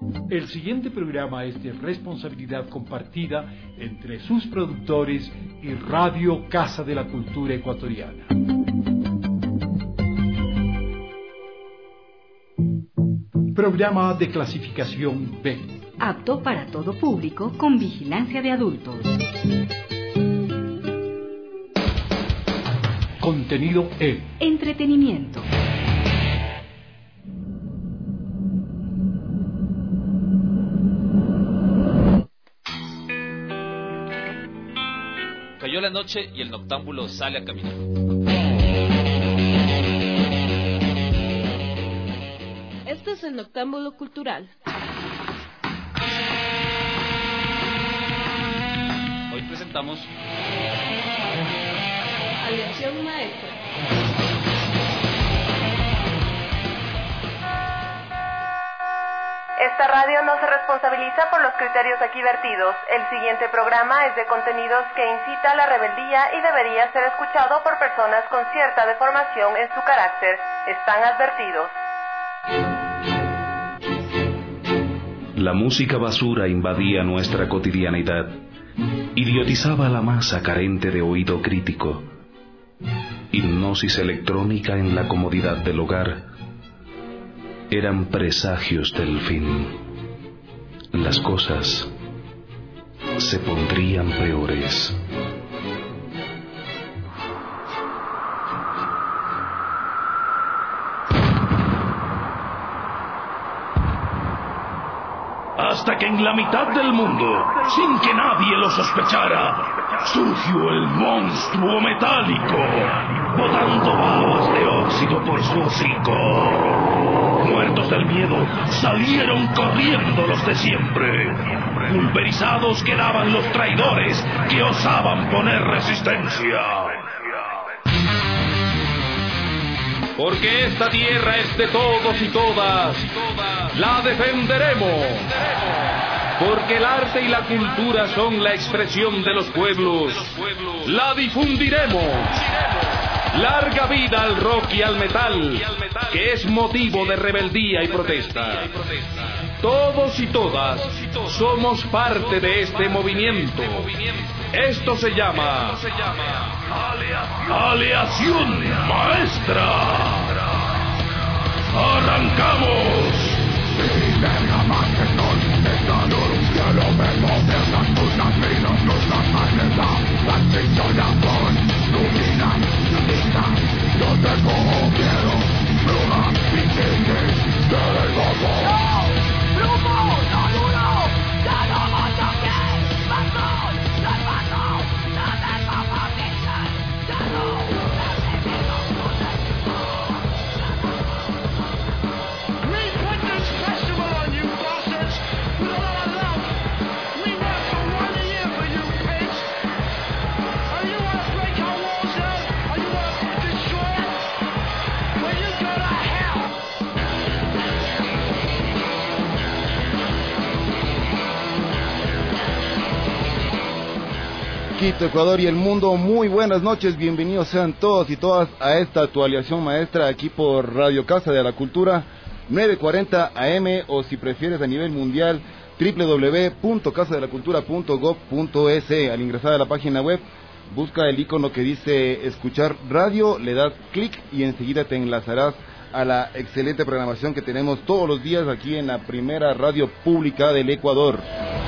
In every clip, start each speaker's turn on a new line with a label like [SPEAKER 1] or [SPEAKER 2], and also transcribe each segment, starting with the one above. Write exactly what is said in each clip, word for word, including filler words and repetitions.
[SPEAKER 1] El siguiente programa es de responsabilidad compartida entre sus productores y Radio Casa de la Cultura Ecuatoriana. Programa de clasificación B.
[SPEAKER 2] Apto para todo público con vigilancia de adultos.
[SPEAKER 1] Contenido E.
[SPEAKER 2] Entretenimiento.
[SPEAKER 3] Cayó la noche y el noctámbulo sale a caminar.
[SPEAKER 4] Este es el Noctámbulo Cultural.
[SPEAKER 3] Hoy presentamos
[SPEAKER 4] Aleación Maestra.
[SPEAKER 5] Esta radio no se responsabiliza por los criterios aquí vertidos. El siguiente programa es de contenidos que incita a la rebeldía y debería ser escuchado por personas con cierta deformación en su carácter. Están advertidos.
[SPEAKER 6] La música basura invadía nuestra cotidianidad, idiotizaba a la masa carente de oído crítico. Hipnosis electrónica en la comodidad del hogar. Eran presagios del fin. Las cosas se pondrían peores. Hasta que en la mitad del mundo, sin que nadie lo sospechara, surgió el monstruo metálico, botando babas de óxido por su hocico. Muertos del miedo, salieron corriendo los de siempre. Pulverizados quedaban los traidores que osaban poner resistencia.
[SPEAKER 7] Porque esta tierra es de todos y todas, la defenderemos. Porque el arte y la cultura son la expresión de los pueblos, la difundiremos. Larga vida al rock y al metal, que es motivo de rebeldía y protesta. Todos y todas somos parte de este movimiento. Esto se llama
[SPEAKER 6] Aleación Maestra. ¡Arrancamos!
[SPEAKER 8] Quito, Ecuador y el mundo, muy buenas noches, bienvenidos sean todos y todas a esta actualización maestra aquí por Radio Casa de la Cultura, nueve cuarenta A M, o si prefieres a nivel mundial, doble u doble u doble u punto casa de la cultura punto gob punto es. Al ingresar a la página web, busca el icono que dice escuchar radio, le das clic y enseguida te enlazarás a la excelente programación que tenemos todos los días aquí en la primera radio pública del Ecuador.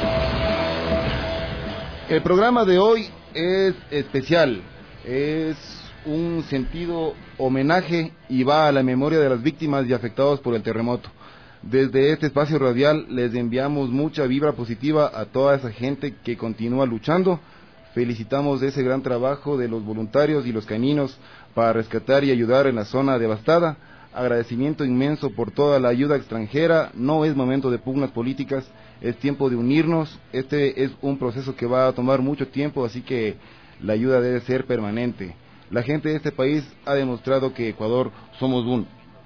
[SPEAKER 8] El programa de hoy es especial, es un sentido homenaje y va a la memoria de las víctimas y afectados por el terremoto. Desde este espacio radial les enviamos mucha vibra positiva a toda esa gente que continúa luchando. Felicitamos ese gran trabajo de los voluntarios y los caninos para rescatar y ayudar en la zona devastada. Agradecimiento inmenso por toda la ayuda extranjera. No es momento de pugnas políticas, es tiempo de unirnos. Este es un proceso que va a tomar mucho tiempo, así que la ayuda debe ser permanente. La gente de este país ha demostrado que Ecuador somos uno.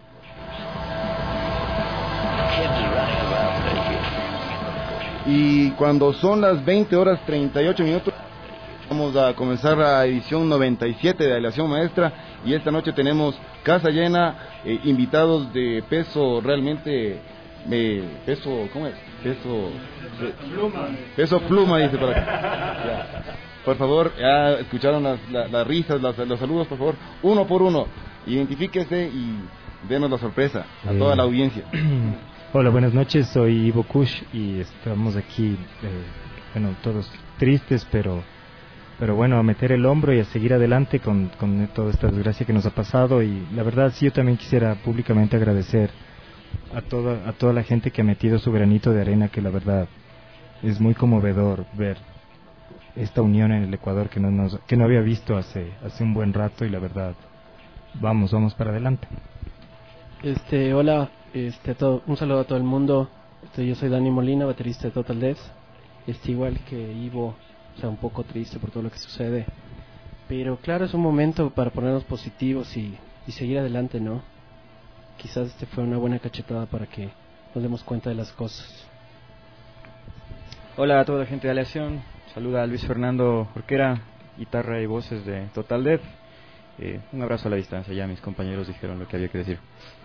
[SPEAKER 8] Y cuando son las veinte horas treinta y ocho minutos, vamos a comenzar la edición noventa y siete de Aleación Maestra, y esta noche tenemos casa llena, eh, invitados de peso realmente eh, peso, ¿cómo es? Peso, eh, pluma. Peso pluma, dice por acá. Ya. Por favor, ya escucharon las, las, las risas, las, los saludos, por favor, uno por uno. Identifíquese y denos la sorpresa a eh, toda la audiencia.
[SPEAKER 9] Hola, buenas noches, soy Ivo Kush y estamos aquí, eh, bueno, todos tristes, pero pero bueno, a meter el hombro y a seguir adelante con, con toda esta desgracia que nos ha pasado. Y la verdad, sí, yo también quisiera públicamente agradecer a toda, a toda la gente que ha metido su granito de arena, que la verdad es muy conmovedor ver esta unión en el Ecuador que no, nos, que no había visto hace, hace un buen rato, y la verdad, vamos, vamos para adelante.
[SPEAKER 10] Este, hola, este, todo, un saludo a todo el mundo. Este, yo soy Dani Molina, baterista de Total Death. Este, igual que Ivo, o sea, un poco triste por todo lo que sucede, pero claro, es un momento para ponernos positivos y, y seguir adelante, ¿no? Quizás este fue una buena cachetada para que nos demos cuenta de las cosas.
[SPEAKER 11] Hola a toda la gente de Aleación, saluda a Luis Fernando Jorquera, guitarra y voces de Total Death. Eh, un abrazo a la distancia, ya mis compañeros dijeron lo que había que decir.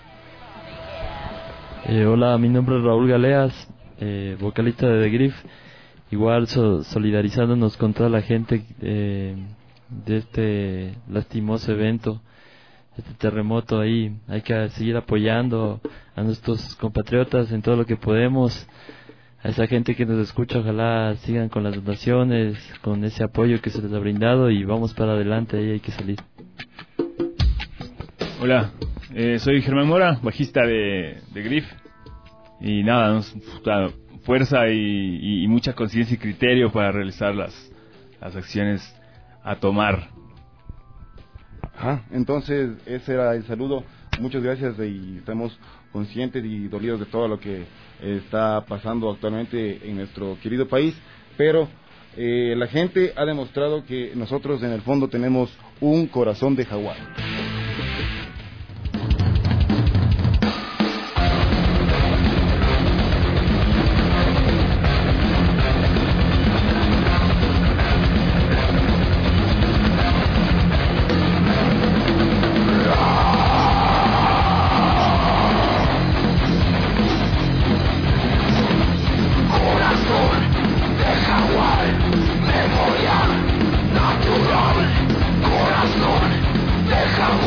[SPEAKER 12] Eh, hola, mi nombre es Raúl Galeas, eh, vocalista de The Grief. Igual so, solidarizándonos con toda la gente eh, de este lastimoso evento, este terremoto ahí. Hay que seguir apoyando a nuestros compatriotas en todo lo que podemos. A esa gente que nos escucha, ojalá sigan con las donaciones, con ese apoyo que se les ha brindado, y vamos para adelante, ahí hay que salir.
[SPEAKER 13] Hola, eh, soy Germán Mora, bajista de, de Grief. Y nada, nos, claro, fuerza y, y, y mucha conciencia y criterio para realizar las, las acciones a tomar.
[SPEAKER 8] Ajá, entonces ese era el saludo. Muchas gracias, y estamos conscientes y dolidos de todo lo que está pasando actualmente en nuestro querido país, pero eh, la gente ha demostrado que nosotros en el fondo tenemos un corazón de jaguar.
[SPEAKER 6] Corazón de jaguar.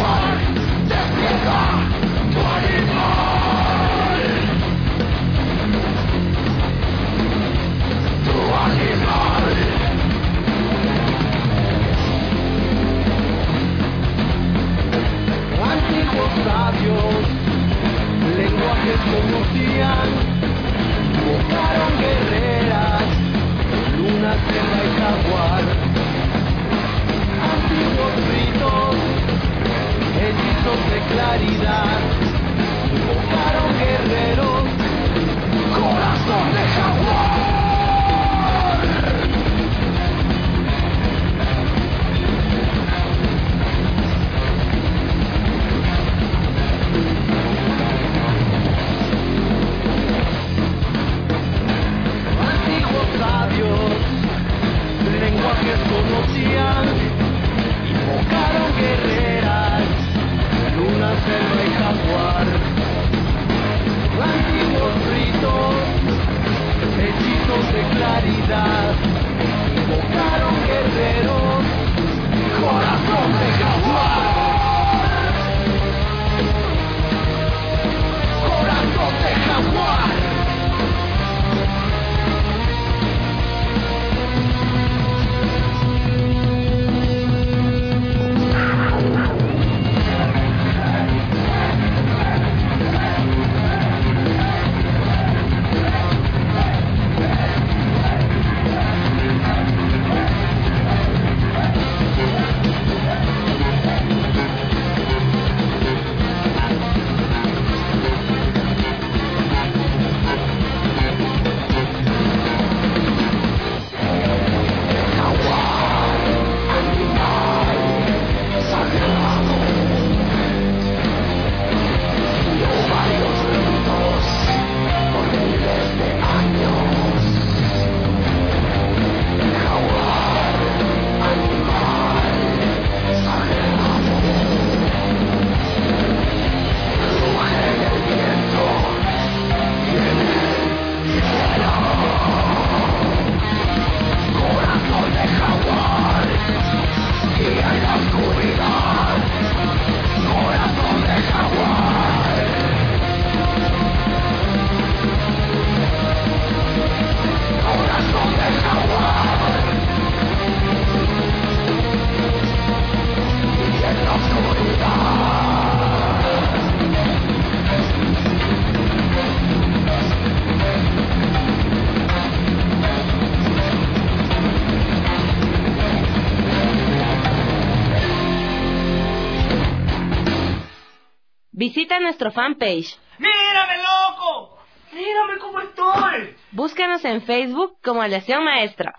[SPEAKER 4] Visita nuestro fanpage.
[SPEAKER 6] ¡Mírame, loco! ¡Mírame cómo estoy!
[SPEAKER 4] Búscanos en Facebook como Aleación Maestra.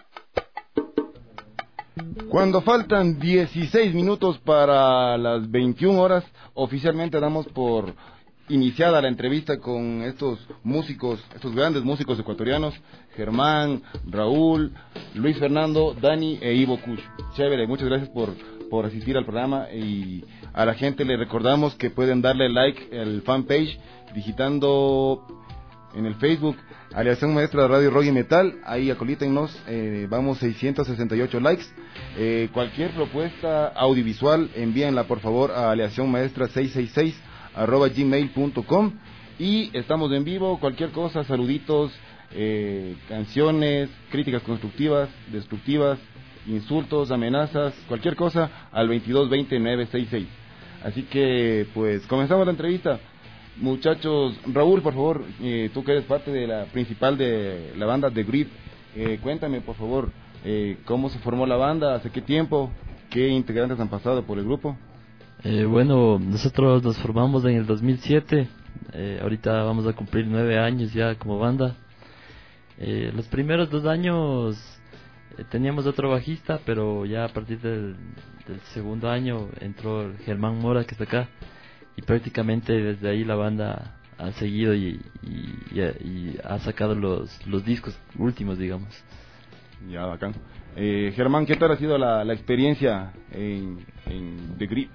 [SPEAKER 8] Cuando faltan dieciséis minutos para las veintiuna horas, oficialmente damos por iniciada la entrevista con estos músicos, estos grandes músicos ecuatorianos, Germán, Raúl, Luis Fernando, Dani e Ivo Kush. Chévere, muchas gracias por, por asistir al programa, y a la gente le recordamos que pueden darle like al fanpage digitando en el Facebook Aleación Maestra de Radio Rock y Metal. Ahí acolítennos, eh, vamos seiscientos sesenta y ocho likes. Eh, cualquier propuesta audiovisual envíenla por favor a aleación maestra seiscientos sesenta y seis arroba gmail punto com, y estamos en vivo. Cualquier cosa, saluditos, eh, canciones, críticas constructivas, destructivas, insultos, amenazas, cualquier cosa al veintidós veinte nueve sesenta y seis. Así que pues comenzamos la entrevista. Muchachos, Raúl, por favor, eh, tú que eres parte de la principal de la banda The Grip, eh, cuéntame por favor, eh, cómo se formó la banda, hace qué tiempo, qué integrantes han pasado por el grupo.
[SPEAKER 12] Eh, bueno, nosotros nos formamos en el dos mil siete, eh, ahorita vamos a cumplir nueve años ya como banda. Eh, los primeros dos años eh, teníamos otro bajista, pero ya a partir del, del segundo año entró el Germán Mora, que está acá, y prácticamente desde ahí la banda ha seguido y, y, y, y ha sacado los, los discos últimos, digamos.
[SPEAKER 8] Ya, bacán. Eh, Germán, ¿qué tal ha sido la, la experiencia en, en The Grip?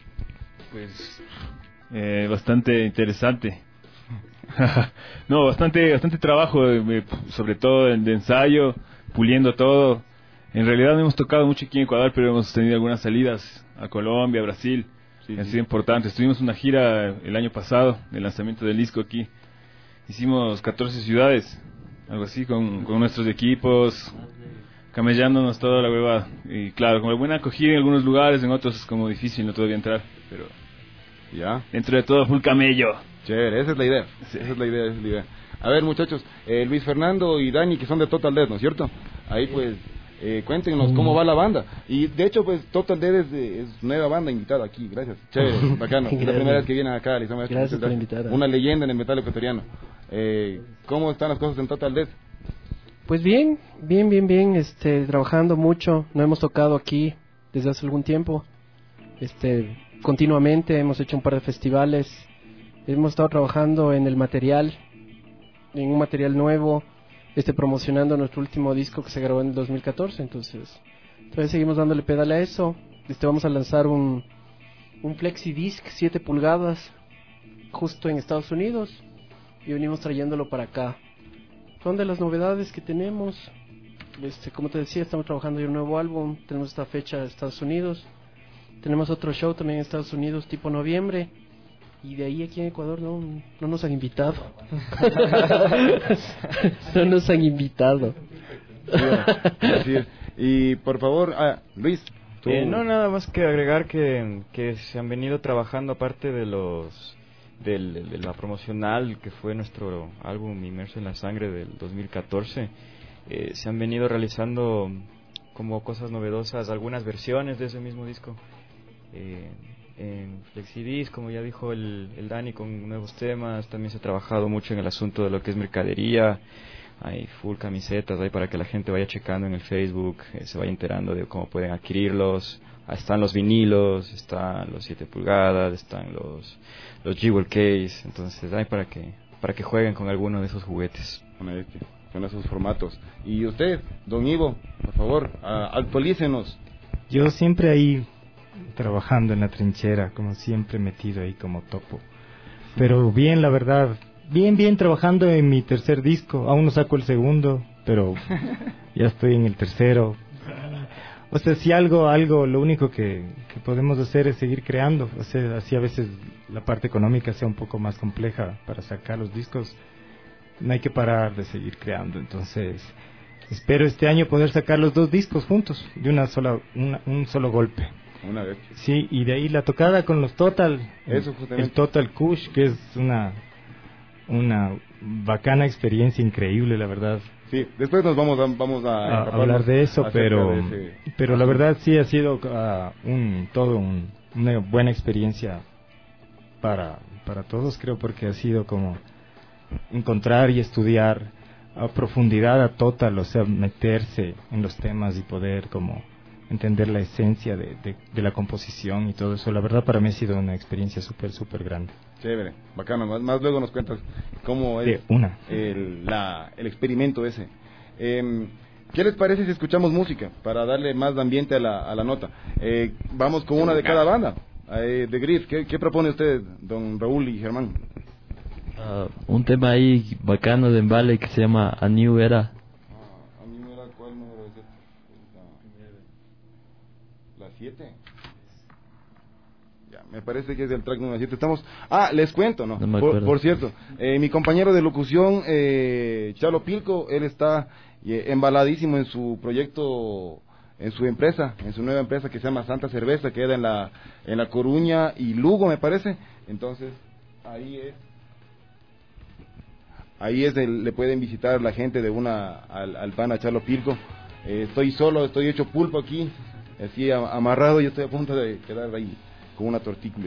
[SPEAKER 13] Pues eh, bastante interesante. No, bastante bastante trabajo, eh, sobre todo de, de ensayo, puliendo todo. En realidad no hemos tocado mucho aquí en Ecuador, pero hemos tenido algunas salidas a Colombia, a Brasil. Sí, han sido sí. importantes. Tuvimos una gira el año pasado de lanzamiento del disco aquí. Hicimos catorce ciudades, algo así, con, con nuestros equipos, camellándonos toda la huevada. Y claro, con buena acogida en algunos lugares, en otros es como difícil, no todavía entrar, pero
[SPEAKER 8] ya
[SPEAKER 13] dentro de todo full camello.
[SPEAKER 8] Chévere, esa es la idea, sí. esa es la idea, esa es la idea. A ver, muchachos, eh, Luis Fernando y Dani, que son de Total Death, ¿no es cierto? Ahí pues, eh, cuéntenos cómo va la banda. Y de hecho, pues, Total Death es, de, es nueva banda invitada aquí, gracias. Chévere, bacano, es la primera vez que vienen acá, Alicia Maestra.
[SPEAKER 10] Gracias por invitar.
[SPEAKER 8] Una leyenda en el metal ecuatoriano. Eh, ¿Cómo están las cosas en Total Death?
[SPEAKER 10] Pues bien, bien, bien, bien, este, trabajando mucho. No hemos tocado aquí desde hace algún tiempo. Este, continuamente hemos hecho un par de festivales. Hemos estado trabajando en el material, en un material nuevo, este, promocionando nuestro último disco que se grabó en el dos mil catorce. Entonces, todavía seguimos dándole pedal a eso. Este, vamos a lanzar un, un flexi disc siete pulgadas justo en Estados Unidos y venimos trayéndolo para acá. Son de las novedades que tenemos. Este, como te decía, estamos trabajando en un nuevo álbum. Tenemos esta fecha en Estados Unidos. Tenemos otro show también en Estados Unidos, tipo noviembre. Y de ahí aquí en Ecuador no, no nos han invitado. No nos han invitado.
[SPEAKER 8] Así es. Y por favor, ah, Luis. ¿tú?
[SPEAKER 11] Eh, no, nada más que agregar que, que se han venido trabajando aparte de los... Del, de la promocional que fue nuestro álbum Inmerso en la Sangre del dos mil catorce, eh, se han venido realizando como cosas novedosas algunas versiones de ese mismo disco eh, en Flexidisc, como ya dijo el, el Dani, con nuevos temas. También se ha trabajado mucho en el asunto de lo que es mercadería. Hay full camisetas ahí para que la gente vaya checando en el Facebook, eh, se vaya enterando de cómo pueden adquirirlos. Están los vinilos, están los siete pulgadas, están los los Jewel Case, entonces hay para que para que jueguen con alguno de esos juguetes.
[SPEAKER 8] Con esos formatos. Y usted, don Ivo, por favor, uh, actualícenos.
[SPEAKER 9] Yo siempre ahí trabajando en la trinchera, como siempre metido ahí como topo. Pero bien, la verdad, bien, bien trabajando en mi tercer disco. Aún no saco el segundo, pero ya estoy en el tercero. O sea, si algo, algo, lo único que, que podemos hacer es seguir creando. O sea, así a veces la parte económica sea un poco más compleja para sacar los discos. No hay que parar de seguir creando. Entonces, espero este año poder sacar los dos discos juntos, de una sola, una, un solo golpe.
[SPEAKER 8] Una vez.
[SPEAKER 9] Sí, y de ahí la tocada con los Total.
[SPEAKER 8] Eso,
[SPEAKER 9] justamente. El Total Kush, que es una, una bacana experiencia increíble, la verdad.
[SPEAKER 8] Sí, después nos vamos a, vamos a,
[SPEAKER 9] a hablar de eso, pero
[SPEAKER 8] de
[SPEAKER 9] pero la verdad sí ha sido uh, un todo un, una buena experiencia para, para todos, creo, porque ha sido como encontrar y estudiar a profundidad a Total, o sea, meterse en los temas y poder como entender la esencia de, de, de la composición y todo eso. La verdad, para mí ha sido una experiencia súper, súper grande.
[SPEAKER 8] Chévere, bacano. Más, más luego nos cuentas cómo es
[SPEAKER 9] de una.
[SPEAKER 8] El, la, el experimento ese. Eh, ¿Qué les parece si escuchamos música para darle más ambiente a la, a la nota? Eh, vamos con una de cada banda. Eh, de Griff, ¿qué, ¿qué propone usted, don Raúl y Germán?
[SPEAKER 12] Uh, un tema ahí bacano de Embale que se llama A New Era.
[SPEAKER 8] Ah, ¿A New Era cuál número es este? ¿La siete? Ya, me parece que es el track número siete. Estamos... Ah, les cuento, ¿no?
[SPEAKER 12] No me
[SPEAKER 8] por,
[SPEAKER 12] acuerdo.
[SPEAKER 8] por cierto, eh, mi compañero de locución, eh, Chalo Pilco, él está eh, embaladísimo en su proyecto, en su empresa, en su nueva empresa que se llama Santa Cerveza, que queda en la, en La Coruña y Lugo, me parece. Entonces, ahí es... Ahí es el, le pueden visitar la gente de una al, al pana Charlo Pilco. Eh, estoy solo, estoy hecho pulpo aquí, así a, amarrado, y estoy a punto de quedar ahí con una tortícula.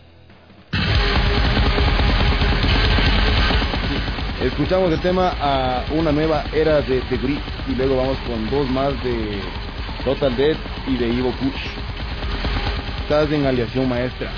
[SPEAKER 8] Sí, escuchamos el tema a una nueva era de The Griff y luego vamos con dos más de Total Death y de Ivo Kush. Estás en Aleación Maestra.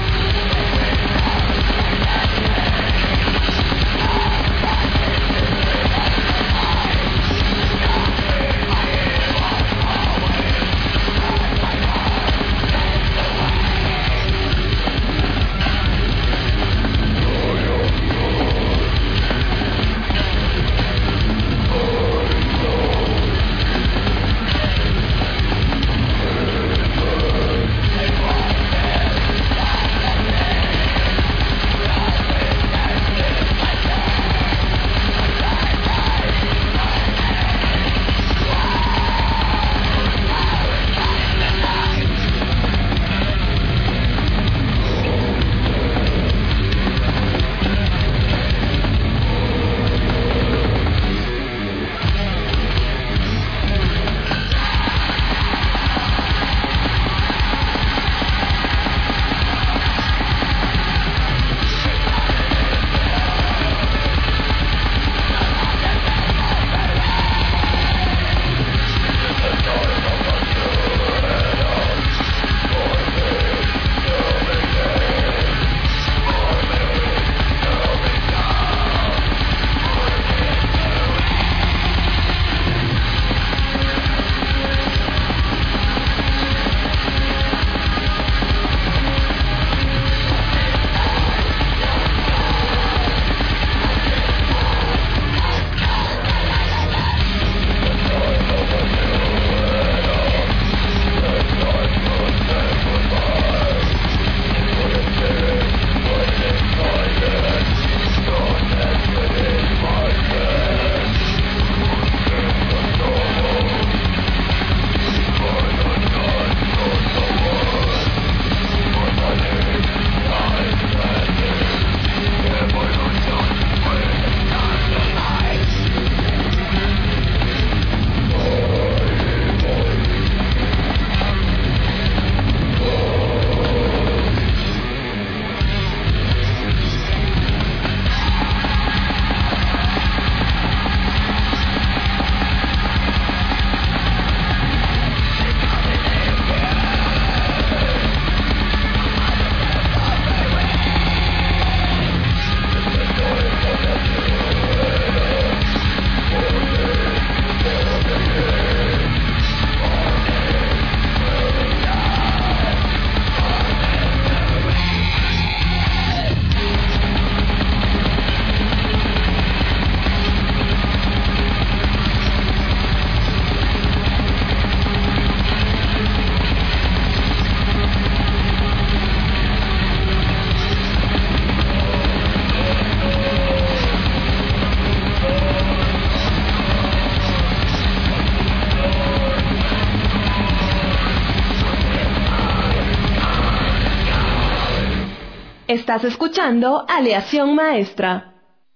[SPEAKER 5] Estás escuchando Aleación Maestra.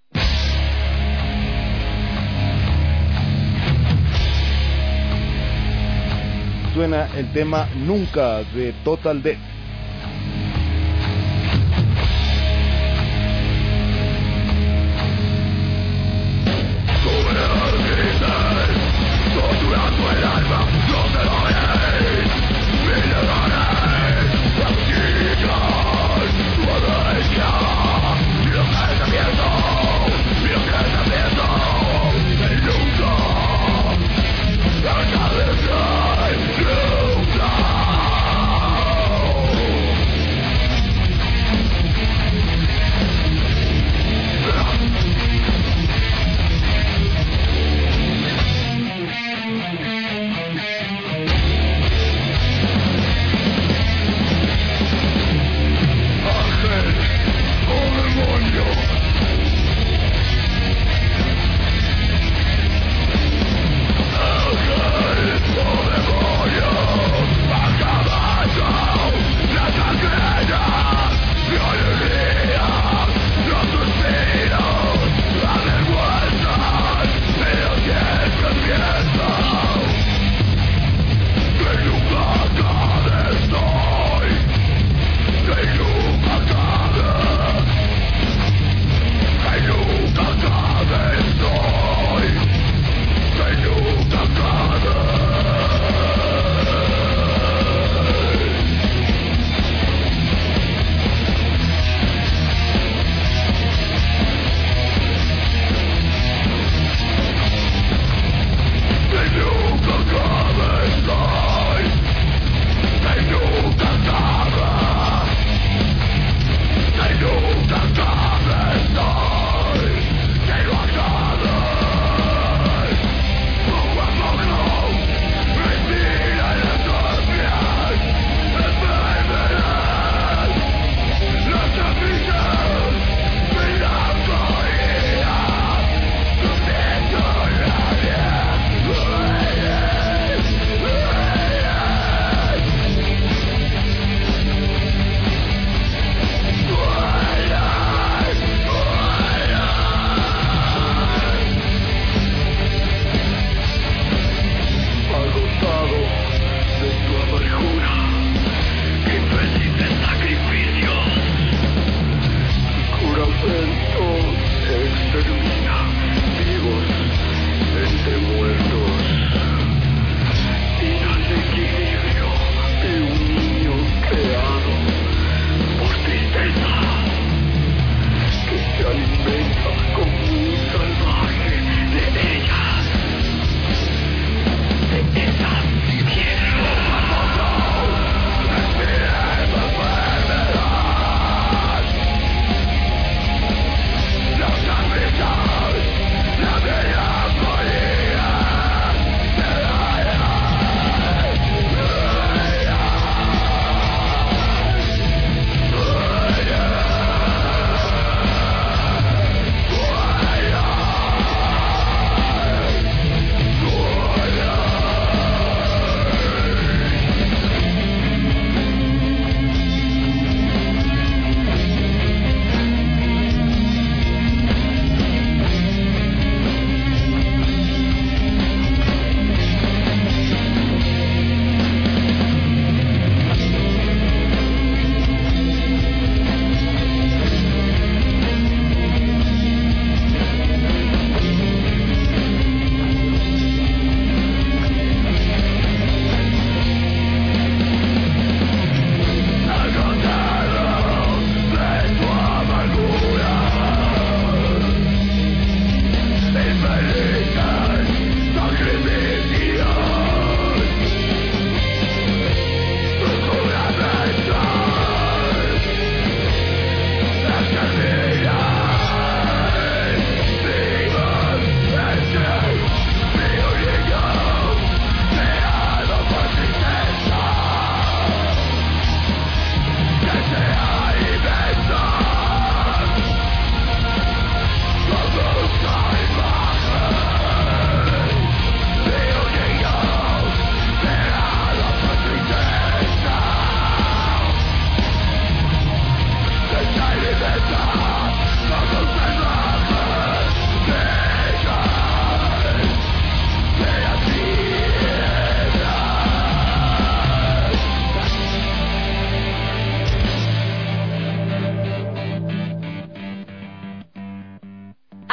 [SPEAKER 8] Suena el tema Nunca de Total Death.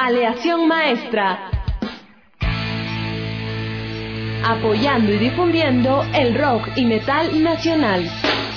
[SPEAKER 4] Aleación Maestra. Apoyando y difundiendo el rock y metal nacional.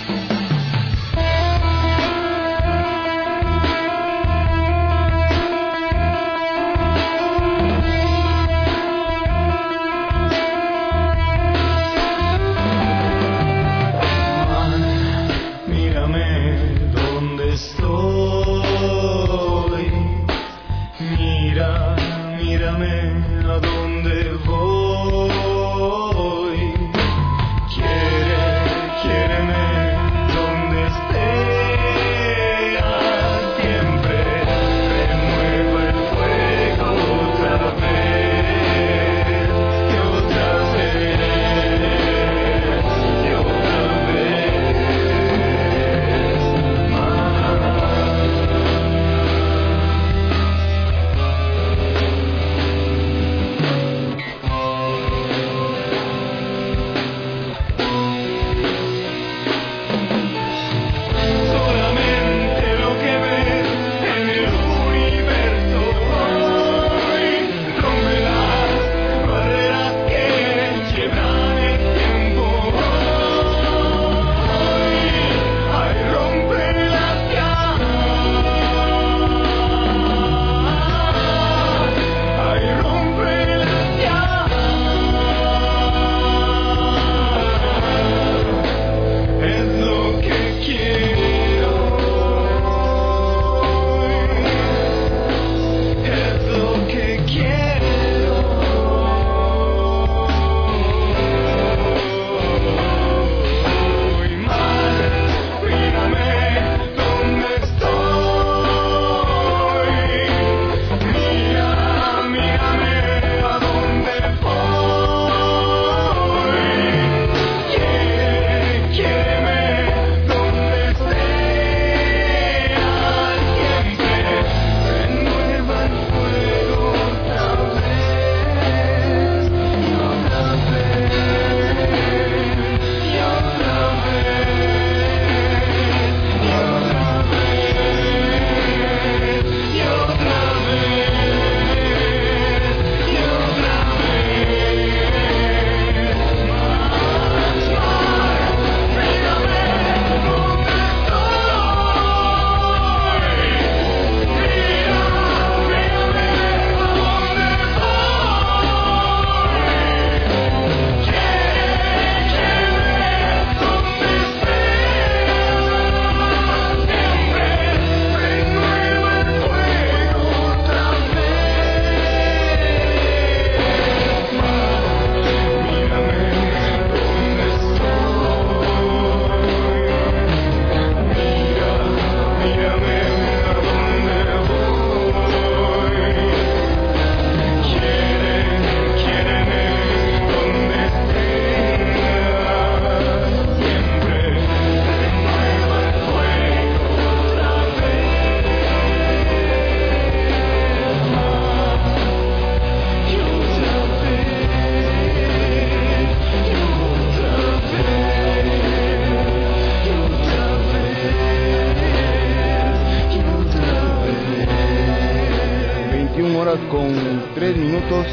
[SPEAKER 8] Con tres minutos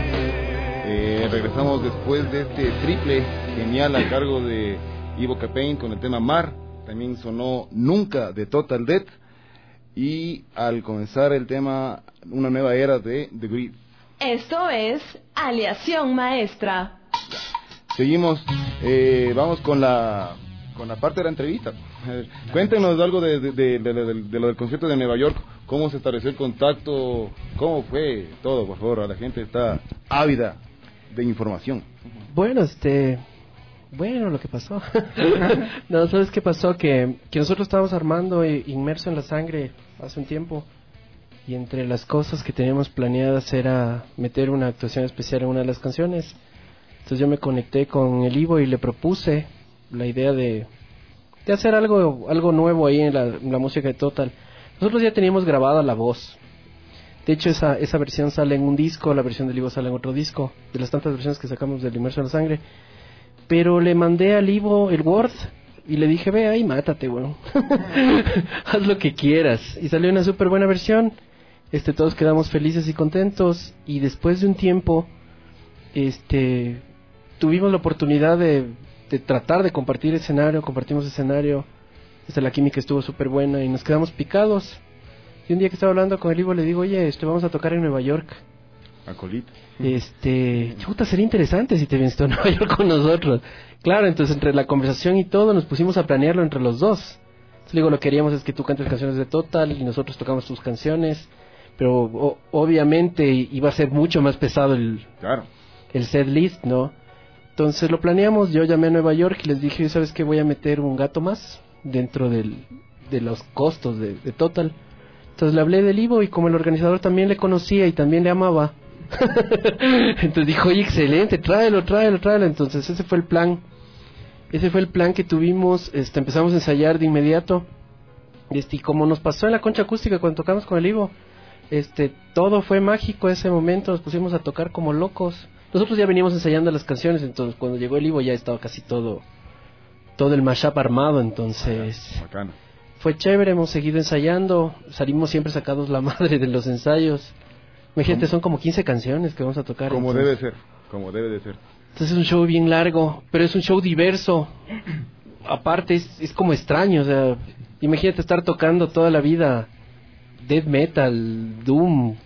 [SPEAKER 8] eh, regresamos después de este triple genial a cargo de Ivo Capain con el tema Mar. También sonó Nunca de Total Death, y al comenzar el tema Una Nueva Era de The Grief.
[SPEAKER 4] Esto es Aleación Maestra.
[SPEAKER 8] Seguimos, eh, vamos con la con la parte de la entrevista. Eh, cuéntenos algo de, de, de, de, de, de lo del concierto de Nueva York. ¿Cómo se estableció el contacto? ¿Cómo fue todo? Por favor, la gente está ávida de información.
[SPEAKER 10] Bueno, este... Bueno, lo que pasó. No, ¿sabes qué pasó? Que, que nosotros estábamos armando Inmerso en la Sangre hace un tiempo. Y entre las cosas que teníamos planeadas era meter una actuación especial en una de las canciones. Entonces yo me conecté con el Ivo y le propuse la idea de, de hacer algo algo nuevo ahí en la, en la música de Total. Nosotros ya teníamos grabada la voz. De hecho, esa esa versión sale en un disco, la versión del Ivo sale en otro disco, de las tantas versiones que sacamos del Inmerso en la Sangre. Pero le mandé al Ivo el Word y le dije, ve ahí, mátate, weón. Haz lo que quieras. Y salió una súper buena versión. este, todos quedamos felices y contentos, y después de un tiempo, este, tuvimos la oportunidad de, de tratar de compartir escenario, compartimos escenario, este, la química estuvo súper buena y nos quedamos picados. Y un día que estaba hablando con el Ivo le digo, oye, este, vamos a tocar en Nueva York.
[SPEAKER 8] A Colita.
[SPEAKER 10] Este, chuta, sería interesante si te vienes tú a Nueva York con nosotros. Claro, entonces entre la conversación y todo nos pusimos a planearlo entre los dos. Entonces le digo, lo que queríamos es que tú cantes canciones de Total y nosotros tocamos tus canciones, pero o, obviamente iba a ser mucho más pesado el,
[SPEAKER 8] claro.
[SPEAKER 10] el set list, ¿no? Entonces lo planeamos, yo llamé a Nueva York y les dije, ¿sabes qué? Voy a meter un gato más dentro del, de los costos de, de Total. Entonces le hablé del Ivo y como el organizador también le conocía y también le amaba, entonces dijo, oye, excelente, tráelo, tráelo, tráelo. Entonces ese fue el plan, ese fue el plan que tuvimos. Este, empezamos a ensayar de inmediato, este, y como nos pasó en la concha acústica cuando tocamos con el Ivo, este, todo fue mágico ese momento, nos pusimos a tocar como locos. Nosotros ya veníamos ensayando las canciones, entonces cuando llegó el Ivo ya estaba casi todo, todo el mashup armado, entonces
[SPEAKER 8] bacano.
[SPEAKER 10] Fue chévere, hemos seguido ensayando, salimos siempre sacados la madre de los ensayos. Imagínate, son como quince canciones que vamos a tocar.
[SPEAKER 8] Como
[SPEAKER 10] entonces.
[SPEAKER 8] debe ser, como debe de ser.
[SPEAKER 10] Entonces es un show bien largo, pero es un show diverso. Aparte es, es como extraño, o sea, imagínate estar tocando toda la vida death metal, doom,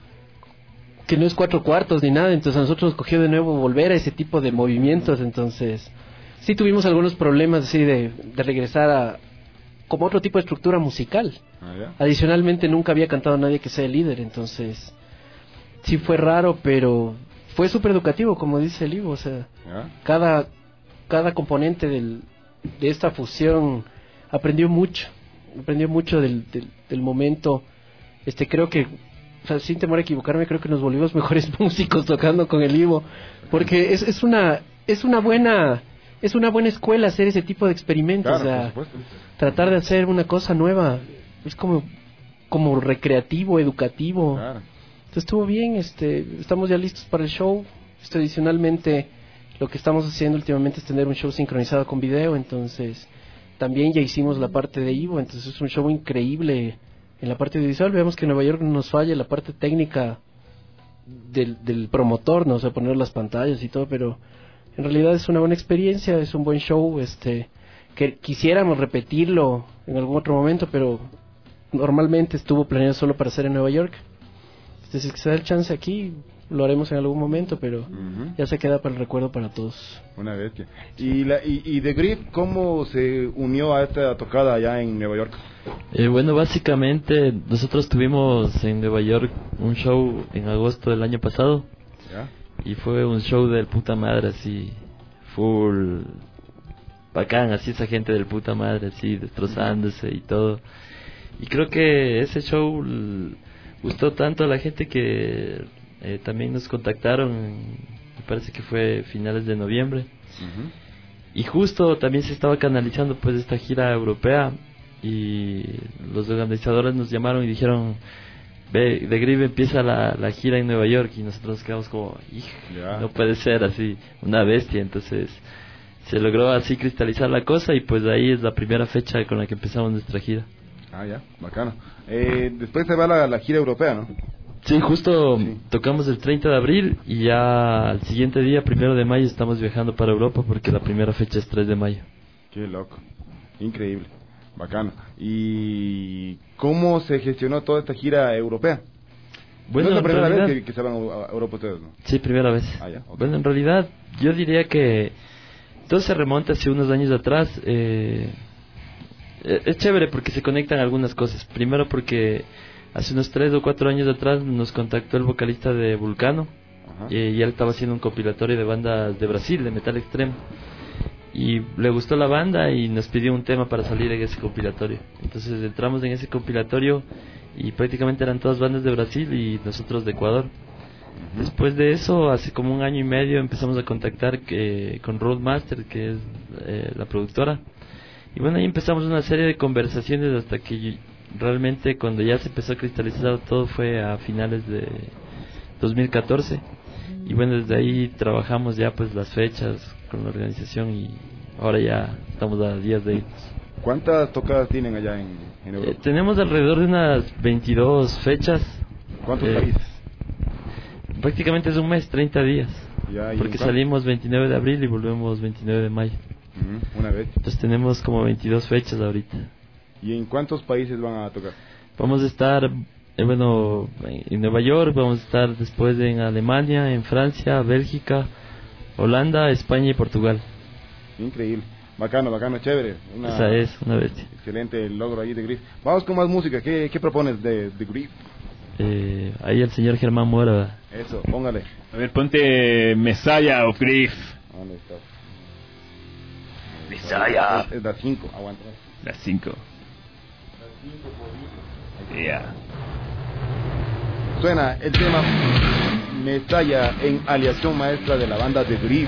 [SPEAKER 10] que no es cuatro cuartos ni nada. Entonces a nosotros nos cogió de nuevo volver a ese tipo de movimientos. Entonces sí tuvimos algunos problemas así de, de regresar a como otro tipo de estructura musical.
[SPEAKER 8] Ah, ¿ya?
[SPEAKER 10] Adicionalmente nunca había cantado a nadie que sea el líder, entonces sí fue raro, pero fue súper educativo, como dice el Ivo, o sea,
[SPEAKER 8] ¿ya?
[SPEAKER 10] cada cada componente del, de esta fusión aprendió mucho, aprendió mucho del, del, del momento. Este, creo que, o sea, sin temor a equivocarme, creo que nos volvimos mejores músicos tocando con el Ivo, porque es, es una es una buena es una buena escuela hacer ese tipo de experimentos,
[SPEAKER 8] Claro,
[SPEAKER 10] o sea, tratar de hacer una cosa nueva, es como como recreativo, educativo.
[SPEAKER 8] Claro.
[SPEAKER 10] Entonces estuvo bien, este, estamos ya listos para el show. Esto adicionalmente, lo que estamos haciendo últimamente es tener un show sincronizado con video, entonces también ya hicimos la parte de Ivo, entonces es un show increíble en la parte visual. Vemos que en Nueva York no nos falla la parte técnica del, del promotor, no o sea, poner las pantallas y todo, pero en realidad es una buena experiencia, es un buen show, este, que quisiéramos repetirlo en algún otro momento, pero normalmente estuvo planeado solo para hacer en Nueva York. Entonces, que se da el chance aquí, lo haremos en algún momento, pero uh-huh. ya se queda para el recuerdo para todos.
[SPEAKER 8] Una bestia. ¿Y, la, y, y The Grief cómo se unió a esta tocada allá en Nueva York?
[SPEAKER 12] Eh, bueno, básicamente nosotros tuvimos en Nueva York un show en agosto del año pasado.
[SPEAKER 8] ¿Ya?
[SPEAKER 12] Y fue un show del puta madre, así, full bacán, así esa gente del puta madre, así, destrozándose y todo. Y creo que ese show l- gustó tanto a la gente que eh, también nos contactaron, me parece que fue finales de noviembre.
[SPEAKER 8] Uh-huh.
[SPEAKER 12] Y justo también se estaba canalizando pues esta gira europea y los organizadores nos llamaron y dijeron, ve, The Grief empieza la, la gira en Nueva York, y nosotros nos quedamos como,
[SPEAKER 8] yeah.
[SPEAKER 12] no puede ser así, una bestia. Entonces se logró así cristalizar la cosa y pues ahí es la primera fecha con la que empezamos nuestra gira.
[SPEAKER 8] Ah, ya, bacano. Eh, después se va la, la gira europea, ¿no?
[SPEAKER 12] Sí, justo
[SPEAKER 8] sí.
[SPEAKER 12] Tocamos el treinta de abril y ya al siguiente día, primero de mayo, estamos viajando para Europa porque la primera fecha es tres de mayo.
[SPEAKER 8] Qué loco, increíble, bacano. ¿Y cómo se gestionó toda esta gira europea?
[SPEAKER 12] Bueno,
[SPEAKER 8] ¿No es la primera
[SPEAKER 12] realidad...
[SPEAKER 8] vez que, que se van a Europa ustedes, no?
[SPEAKER 12] Sí, primera vez.
[SPEAKER 8] Ah, ya, okay.
[SPEAKER 12] Bueno, en realidad yo diría que todo se remonta hace unos años atrás. Eh, es chévere porque se conectan algunas cosas. Primero porque hace unos tres o cuatro años atrás nos contactó el vocalista de Vulcano. Eh, y él estaba haciendo un compilatorio de bandas de Brasil, de metal extremo. Y le gustó la banda y nos pidió un tema para salir en ese compilatorio. Entonces entramos en ese compilatorio y prácticamente eran todas bandas de Brasil y nosotros de Ecuador. Uh-huh. Después de eso, hace como un año y medio empezamos a contactar que, con Roadmaster, que es eh, la productora. Y bueno, ahí empezamos una serie de conversaciones hasta que yo, realmente cuando ya se empezó a cristalizar todo fue a finales de dos mil catorce. Y bueno, desde ahí trabajamos ya pues las fechas con la organización y ahora ya estamos a días de irnos.
[SPEAKER 8] ¿Cuántas tocadas tienen allá en, en Europa?
[SPEAKER 12] Eh, tenemos alrededor de unas veintidós fechas
[SPEAKER 8] ¿Cuántos
[SPEAKER 12] Eh,
[SPEAKER 8] países?
[SPEAKER 12] Prácticamente es un mes, treinta días.
[SPEAKER 8] Ya, ¿y
[SPEAKER 12] porque
[SPEAKER 8] en cuál?
[SPEAKER 12] salimos veintinueve de abril y volvemos veintinueve de mayo.
[SPEAKER 8] Ujú, una vez.
[SPEAKER 12] Entonces tenemos como veintidós fechas ahorita.
[SPEAKER 8] ¿Y en cuántos países van a tocar?
[SPEAKER 12] Vamos a estar, eh, bueno, en Nueva York, vamos a estar después en Alemania, en Francia, Bélgica, Holanda, España y Portugal.
[SPEAKER 8] Increíble. Bacano, bacano, chévere. Una,
[SPEAKER 12] Esa es, una bestia.
[SPEAKER 8] Excelente el logro ahí de Griff. Vamos con más música. ¿Qué, qué propones de, de Griff?
[SPEAKER 12] Eh, ahí el señor Germán Mora.
[SPEAKER 8] Eso, póngale.
[SPEAKER 13] A ver, ponte Messiah of Grief.
[SPEAKER 8] ¿Dónde está?
[SPEAKER 13] Messiah.
[SPEAKER 8] Es, es la cinco, aguanta.
[SPEAKER 13] Las cinco. Yeah.
[SPEAKER 8] Suena el tema Messiah en aleación maestra de la banda de Griff.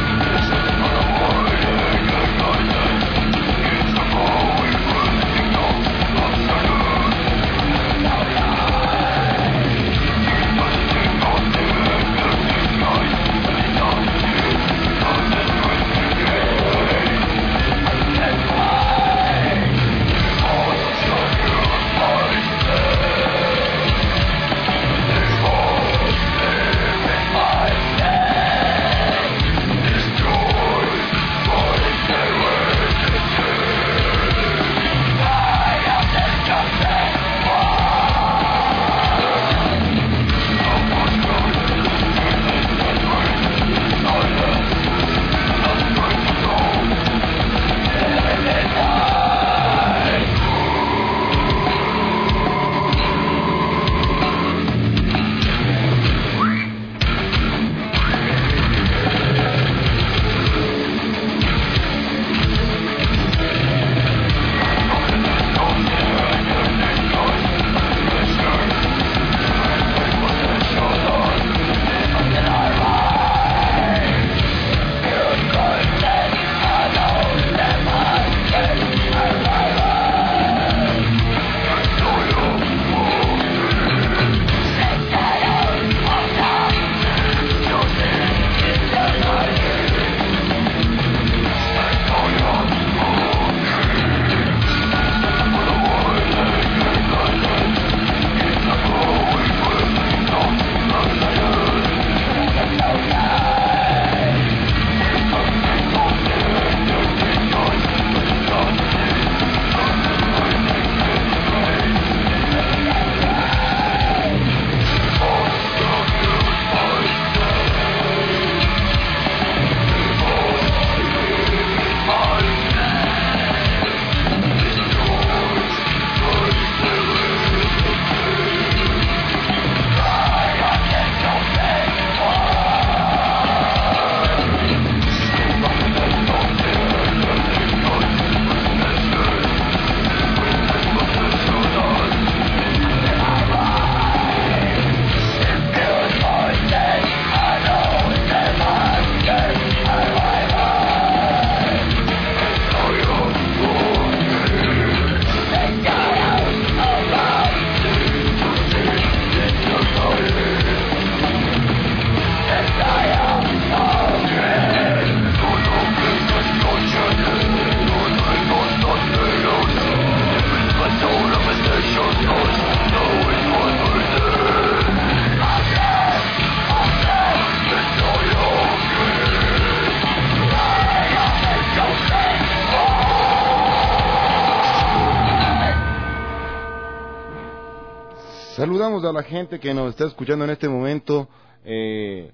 [SPEAKER 8] Saludamos a la gente que nos está escuchando en este momento, eh,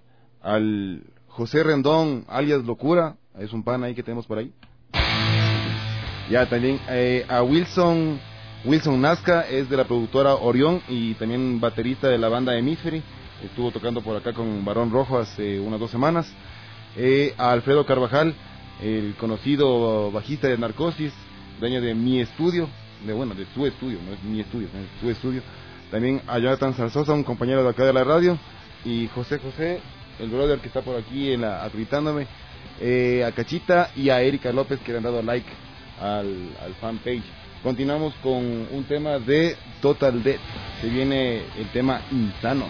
[SPEAKER 8] al José Rendón, alias Locura, es un pan ahí que tenemos por ahí. Ya también eh, a Wilson, Wilson Nazca, es de la productora Orión y también baterista de la banda Hemisferi, estuvo tocando por acá con Barón Rojo hace unas dos semanas. Eh, a Alfredo Carvajal, el conocido bajista de Narcosis, dueño de Mi Estudio, de bueno, de su estudio, no es Mi Estudio, no es su estudio. También a Jonathan Zarzosa, un compañero de acá de la radio, y José José, el brother que está por aquí en la, gritándome, eh, a Cachita y a Erika López que le han dado like al, al fanpage. Continuamos con un tema de Total Death, se viene el tema Insano.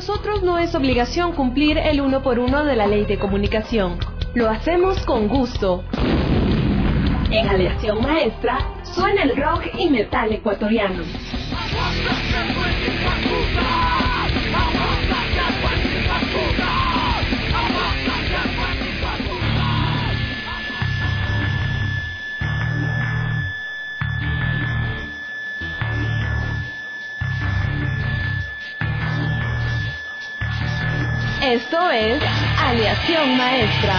[SPEAKER 4] nosotros no es obligación cumplir el uno por uno de la ley de comunicación. Lo hacemos con gusto. En Aleación Maestra suena el rock y metal ecuatoriano. Esto es Aleación Maestra.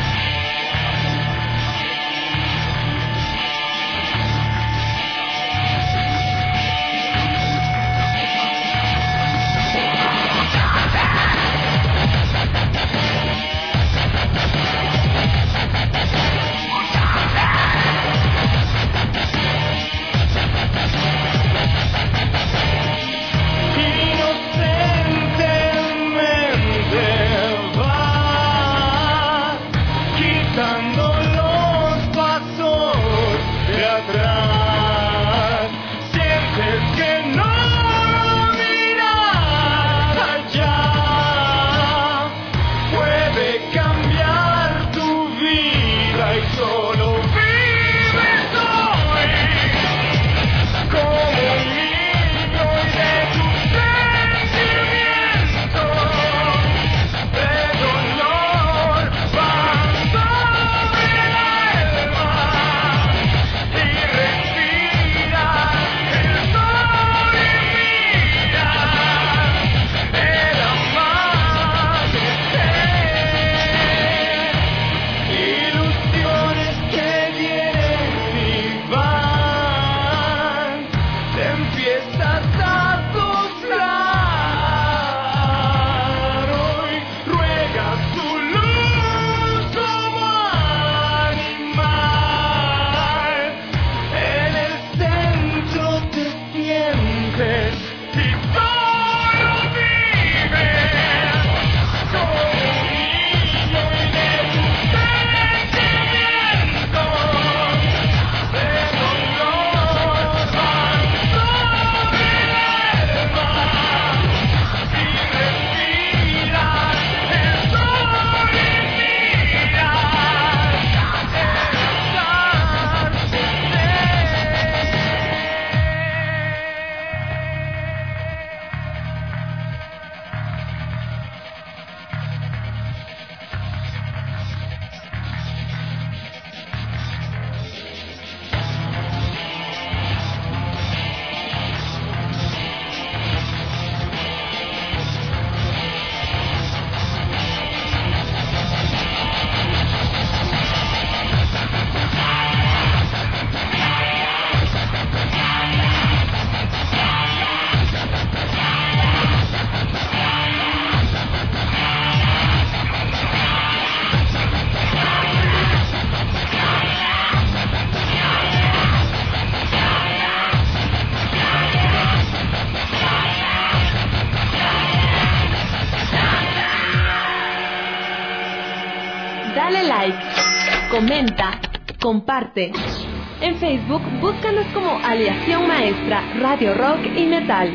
[SPEAKER 4] Comenta, comparte. En Facebook, búscanos como Aleación Maestra, Radio Rock y Metal.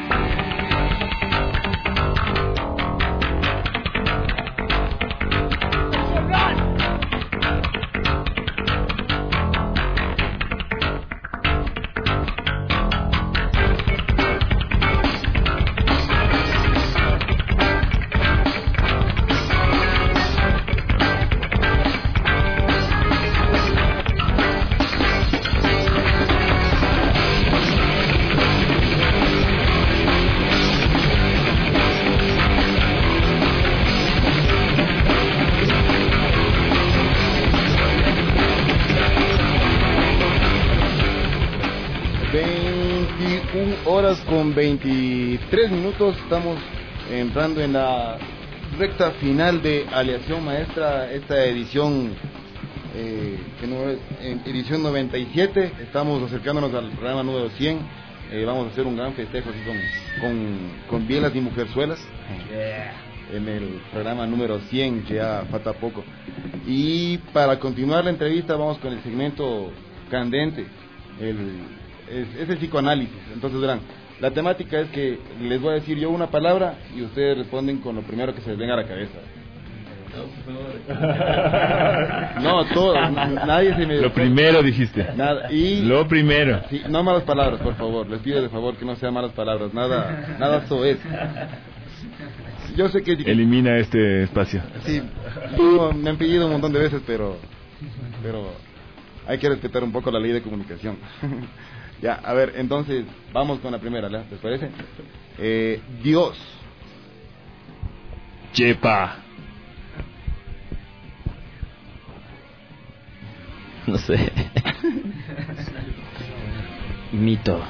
[SPEAKER 8] Horas con veintitrés minutos, estamos entrando en la recta final de Aleación Maestra, esta edición eh, que no es en edición noventa y siete. Estamos acercándonos al programa número cien. Eh, vamos a hacer un gran festejo así con, con, con bielas y mujerzuelas, yeah, en el programa número cien, ya falta poco. Y para continuar la entrevista vamos con el segmento candente, el es, es el psicoanálisis. Entonces verán, la temática es que les voy a decir yo una palabra y ustedes responden con lo primero que se les venga a la cabeza. No, todo, nadie se me...
[SPEAKER 13] Lo primero dijiste.
[SPEAKER 8] Nada, y...
[SPEAKER 13] Lo primero.
[SPEAKER 8] Sí, no malas palabras, por favor. Les pido de favor que no sean malas palabras. Nada, nada soez. Yo sé que...
[SPEAKER 13] Elimina este espacio.
[SPEAKER 8] Sí, no, me han pedido un montón de veces, pero... Pero hay que respetar un poco la ley de comunicación. Ya, a ver, entonces, vamos con la primera, ¿les parece? Eh, Dios.
[SPEAKER 13] Chepa.
[SPEAKER 12] No sé. Mito.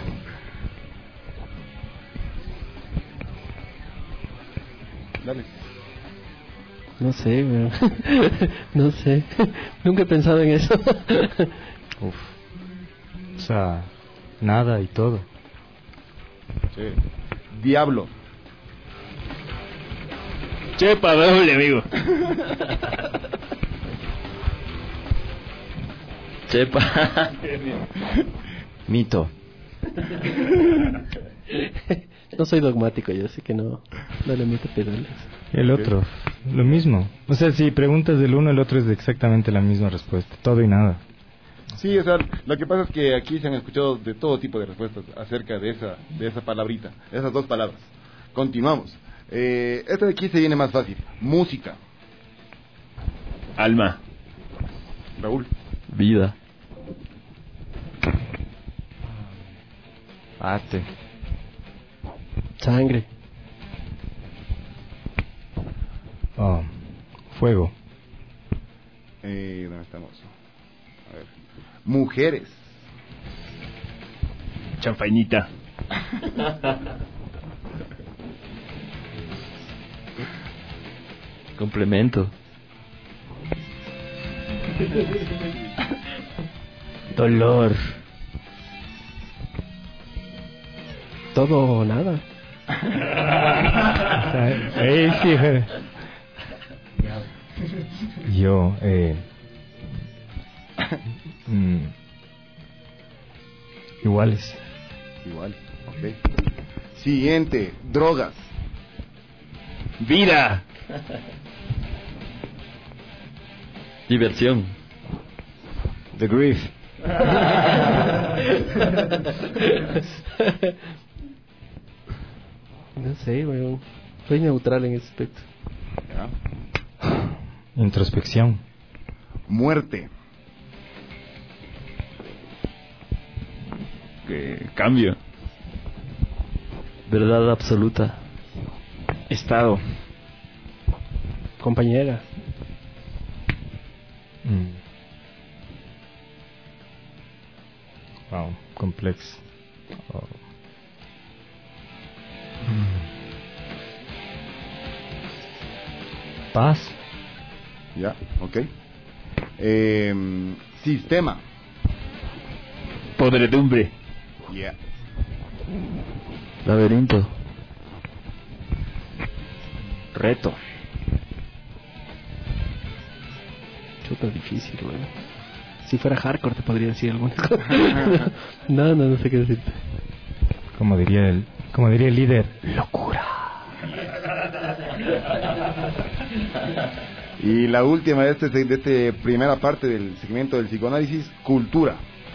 [SPEAKER 8] Dale.
[SPEAKER 10] No sé, pero... no sé. Nunca he pensado en eso.
[SPEAKER 9] Uf. O sea, nada y todo.
[SPEAKER 8] Sí. Diablo.
[SPEAKER 13] Chepa doble, amigo.
[SPEAKER 12] Chepa. Mito.
[SPEAKER 10] No soy dogmático, yo así que no, no le meto pedales.
[SPEAKER 9] El otro, lo mismo. O sea, si preguntas del uno, el otro es exactamente la misma respuesta. Todo y nada.
[SPEAKER 8] Sí, o sea, lo que pasa es que aquí se han escuchado de todo tipo de respuestas acerca de esa, de esa palabrita, esas dos palabras. Continuamos. Eh, esta de aquí se viene más fácil. Música.
[SPEAKER 13] Alma.
[SPEAKER 8] Raúl.
[SPEAKER 12] Vida.
[SPEAKER 9] Arte.
[SPEAKER 10] Sangre.
[SPEAKER 9] Oh, fuego.
[SPEAKER 8] Eh, ¿Dónde estamos? A ver. Mujeres.
[SPEAKER 13] Champañita.
[SPEAKER 12] Complemento.
[SPEAKER 10] Dolor. Todo o nada.
[SPEAKER 9] Eh, sí, eh. Yo, eh, mm, iguales.
[SPEAKER 8] Igual, ok. Siguiente, drogas.
[SPEAKER 13] Vida.
[SPEAKER 12] Diversión.
[SPEAKER 9] The Grief.
[SPEAKER 10] No sé, weón. Soy neutral en ese aspecto.
[SPEAKER 8] ¿Ya?
[SPEAKER 9] Introspección.
[SPEAKER 8] Muerte.
[SPEAKER 13] Que cambio.
[SPEAKER 12] Verdad absoluta.
[SPEAKER 10] Estado. Compañera.
[SPEAKER 9] Mm. Wow, complex. Oh. Mm. Paz.
[SPEAKER 8] Ya, ok. Eh, sistema.
[SPEAKER 13] Podredumbre.
[SPEAKER 8] Ya.
[SPEAKER 12] Laberinto.
[SPEAKER 10] Reto. Chuta difícil, güey. Si fuera hardcore te podría decir alguna cosa. No, no, no sé qué decirte.
[SPEAKER 9] Como diría el, como diría el líder, locura.
[SPEAKER 8] Y la última de este, de este primera parte del segmento del psicoanálisis, cultura.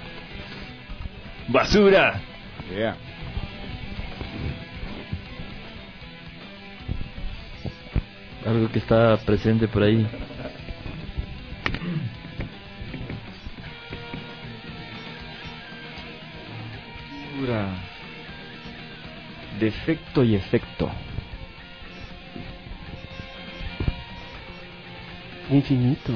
[SPEAKER 13] Basura.
[SPEAKER 8] Yeah.
[SPEAKER 12] Algo que está presente por ahí.
[SPEAKER 11] Defecto y efecto.
[SPEAKER 10] Infinito.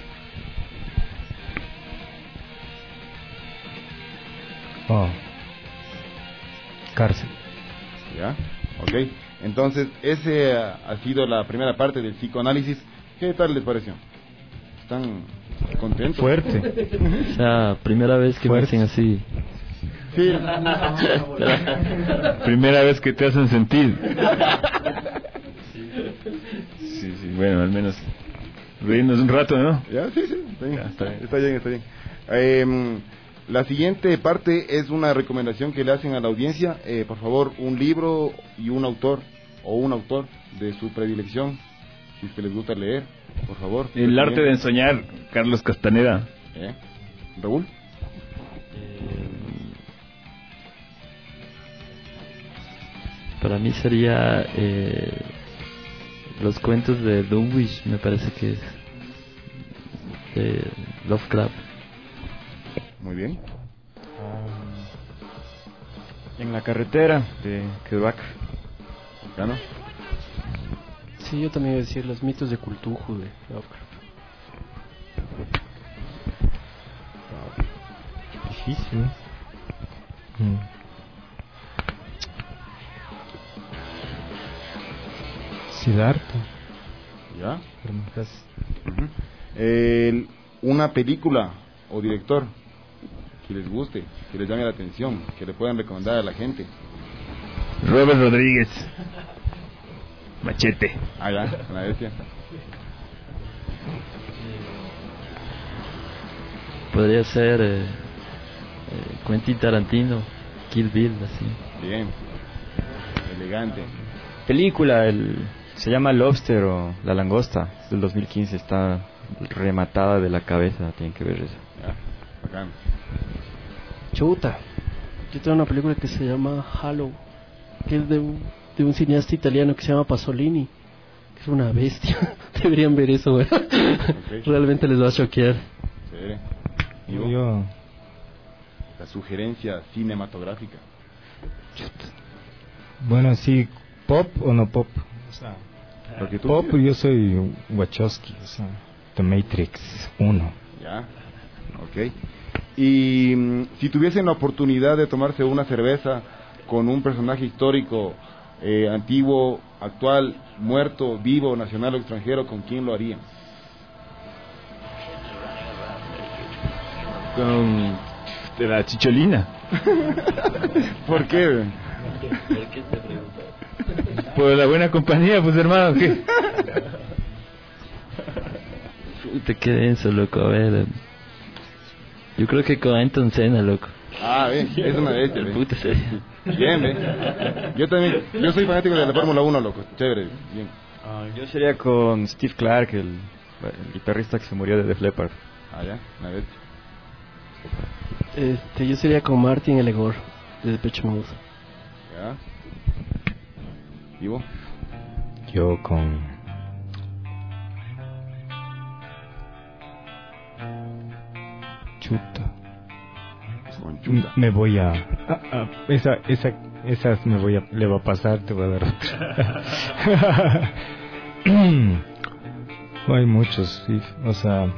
[SPEAKER 9] Oh. Cárcel.
[SPEAKER 8] Ya, ok. Entonces, ese ha sido la primera parte del psicoanálisis. ¿Qué tal les pareció? ¿Están contentos?
[SPEAKER 9] Fuerte.
[SPEAKER 12] O sea, primera vez que
[SPEAKER 9] Fuerte.
[SPEAKER 12] me hacen así.
[SPEAKER 8] Sí.
[SPEAKER 13] Primera vez que te hacen sentir. Sí, sí, bueno, al menos reírnos un rato, ¿no?
[SPEAKER 8] Ya, sí, sí, está bien, está bien, está bien. Está bien. Eh, La siguiente parte es una recomendación que le hacen a la audiencia. Eh, por favor, un libro y un autor o un autor de su predilección, si es que les gusta leer, por favor.
[SPEAKER 13] El arte de ensoñar, Carlos Castaneda.
[SPEAKER 8] ¿Eh? ¿Raúl?
[SPEAKER 12] Eh, para mí sería eh, los cuentos de Dunwich, me parece que es de Lovecraft.
[SPEAKER 8] Muy bien.
[SPEAKER 11] En la carretera de Quebec.
[SPEAKER 8] ¿Ya no?
[SPEAKER 10] Sí, yo también iba a decir los mitos de Cthulhu de Lovecraft.
[SPEAKER 9] Difícil. Mm. Siddhartha.
[SPEAKER 8] ¿Ya?
[SPEAKER 9] Uh-huh.
[SPEAKER 8] Eh, una película o director que les guste, que les llame la atención, que le puedan recomendar a la gente.
[SPEAKER 13] Robert Rodríguez. Machete.
[SPEAKER 8] Ah, ya, la bestia.
[SPEAKER 12] Podría ser eh, eh, Quentin Tarantino, Kill Bill, así.
[SPEAKER 8] Bien, elegante.
[SPEAKER 11] Película, el, se llama Lobster o La Langosta, es del dos mil quince, está rematada de la cabeza, tienen que ver eso.
[SPEAKER 8] Ya, bacán.
[SPEAKER 10] Chuta, yo tengo una película que se llama Halo, que es de un, de un cineasta italiano que se llama Pasolini, que es una bestia. Deberían ver eso, güey. Okay. Realmente les va a choquear.
[SPEAKER 8] Sí.
[SPEAKER 9] Yo, yo...
[SPEAKER 8] La sugerencia cinematográfica.
[SPEAKER 9] Bueno, sí, pop o no pop. O sea, pop, quieras. Yo soy Wachowski, o sea, The Matrix uno.
[SPEAKER 8] Ya, ok. Y um, si tuviesen la oportunidad de tomarse una cerveza con un personaje histórico, eh, antiguo, actual, muerto, vivo, nacional o extranjero, ¿con quién lo harían?
[SPEAKER 13] Con de la Chicholina.
[SPEAKER 8] ¿Por qué?
[SPEAKER 12] ¿Por qué te preguntas?
[SPEAKER 13] Por la buena compañía, pues, hermano, ¿qué?
[SPEAKER 12] Te quedé denso, loco, a ver. Yo creo que con Ayrton Senna, loco.
[SPEAKER 8] Ah, bien, es una de ellas.
[SPEAKER 12] Puta serie.
[SPEAKER 8] Bien, bien. Yo también, yo soy fanático de la Fórmula uno, loco. Chévere, bien.
[SPEAKER 11] Ah, yo sería con Steve Clark, el, el guitarrista que se murió de Def Leppard.
[SPEAKER 8] Ah, ya, una vez.
[SPEAKER 10] Este, yo sería con Martin Elegor, de Depeche Mode.
[SPEAKER 8] Ya. ¿Ivo?
[SPEAKER 9] Yo con... Chuta.
[SPEAKER 8] Con chuta.
[SPEAKER 9] Me voy a... Ah, ah, esa, esa, esas me voy a... Le va a pasar, te voy a dar otra. Hay muchos, sí. O sea...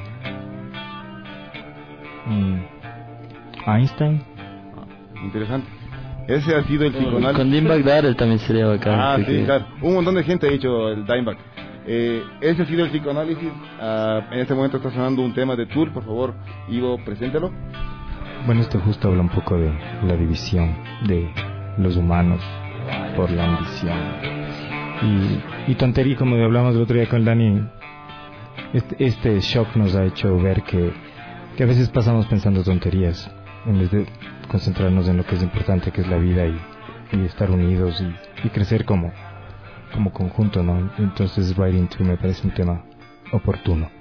[SPEAKER 9] Mm, Einstein.
[SPEAKER 8] Ah, interesante. Ese ha sido el psicoanálisis.
[SPEAKER 12] Con Dimebag Darrell también sería bacán.
[SPEAKER 8] Ah, sí,
[SPEAKER 12] que...
[SPEAKER 8] claro. Un montón de gente ha dicho el Dimebag. Eh, ese ha sido el psicoanálisis. Uh, en este momento está sonando un tema de Tool. Por favor, Ivo, preséntelo.
[SPEAKER 9] Bueno, esto justo habla un poco de la división de los humanos por la ambición. Y, y tontería, como hablamos el otro día con el Dani. Este, este shock nos ha hecho ver que, que a veces pasamos pensando tonterías en vez de concentrarnos en lo que es importante, que es la vida y, y estar unidos y, y crecer como, como conjunto, ¿no? Entonces Riding To me parece un tema oportuno.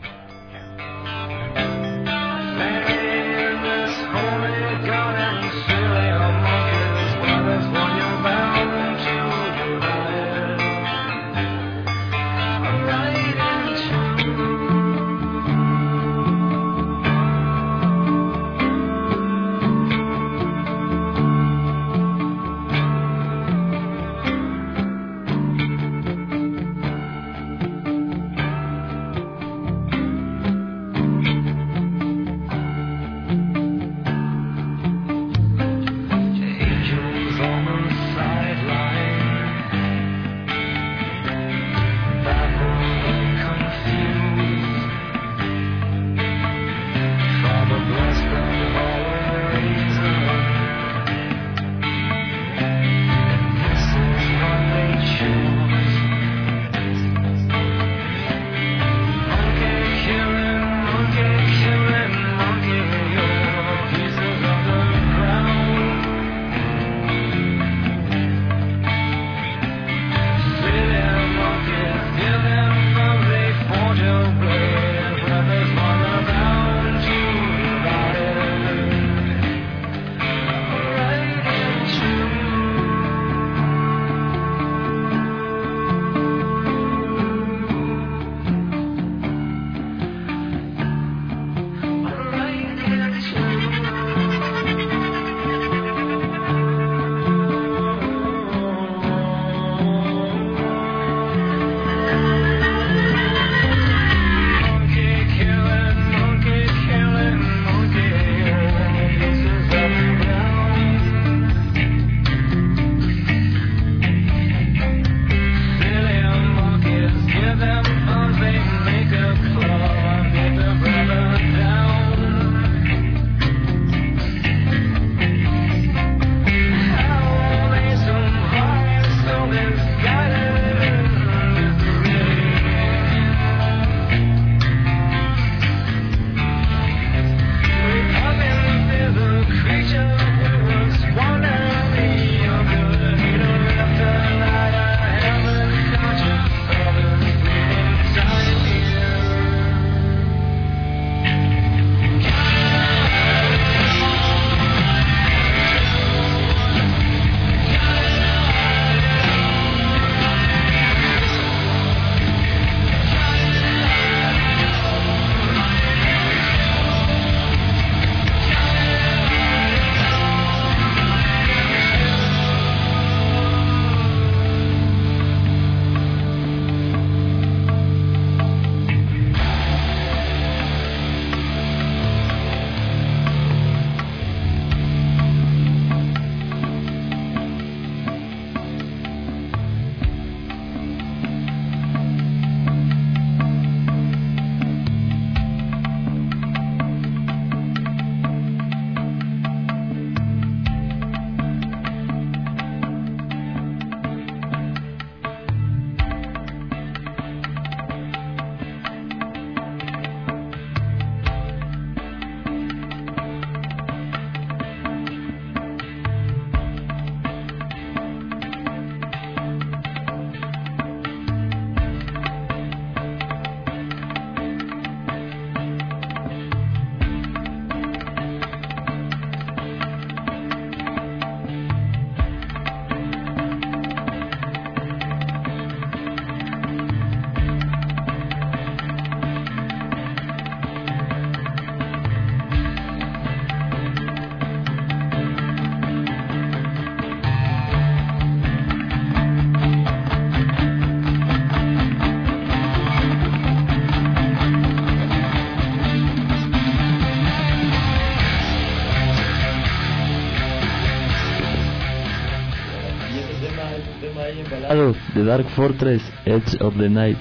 [SPEAKER 12] un tema ahí embalado de Dark Fortress, Edge of the Night.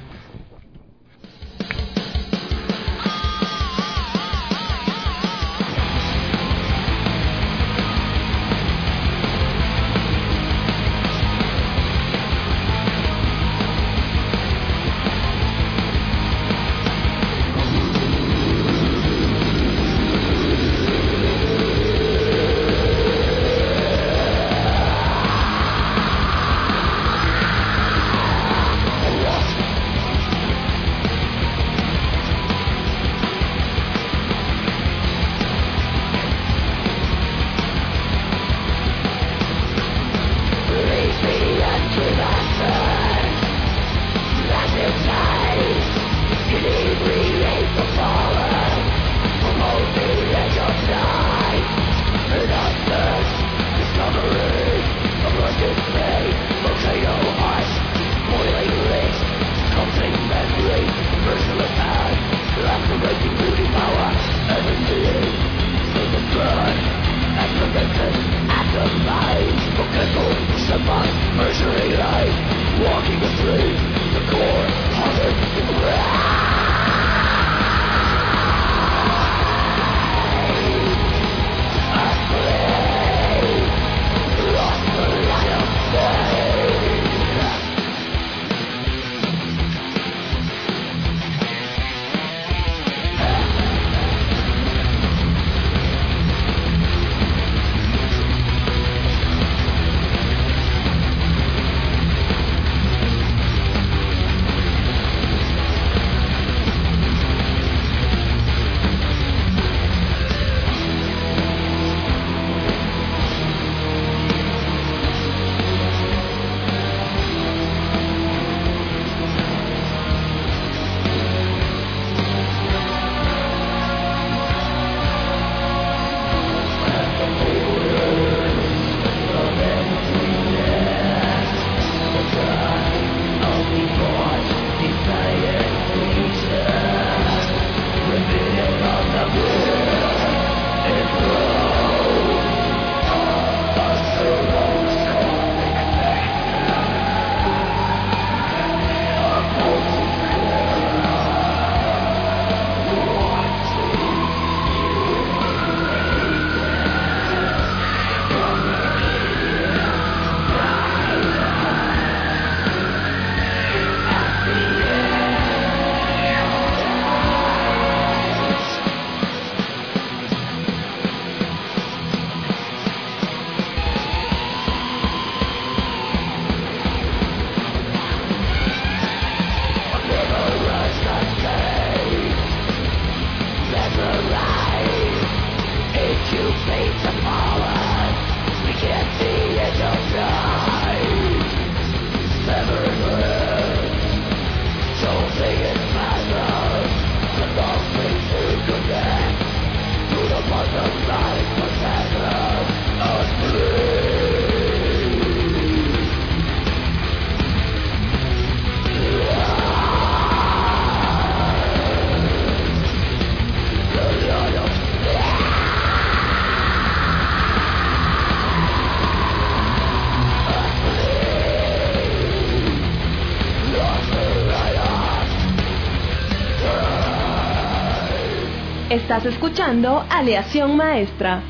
[SPEAKER 4] Estás escuchando Aleación Maestra.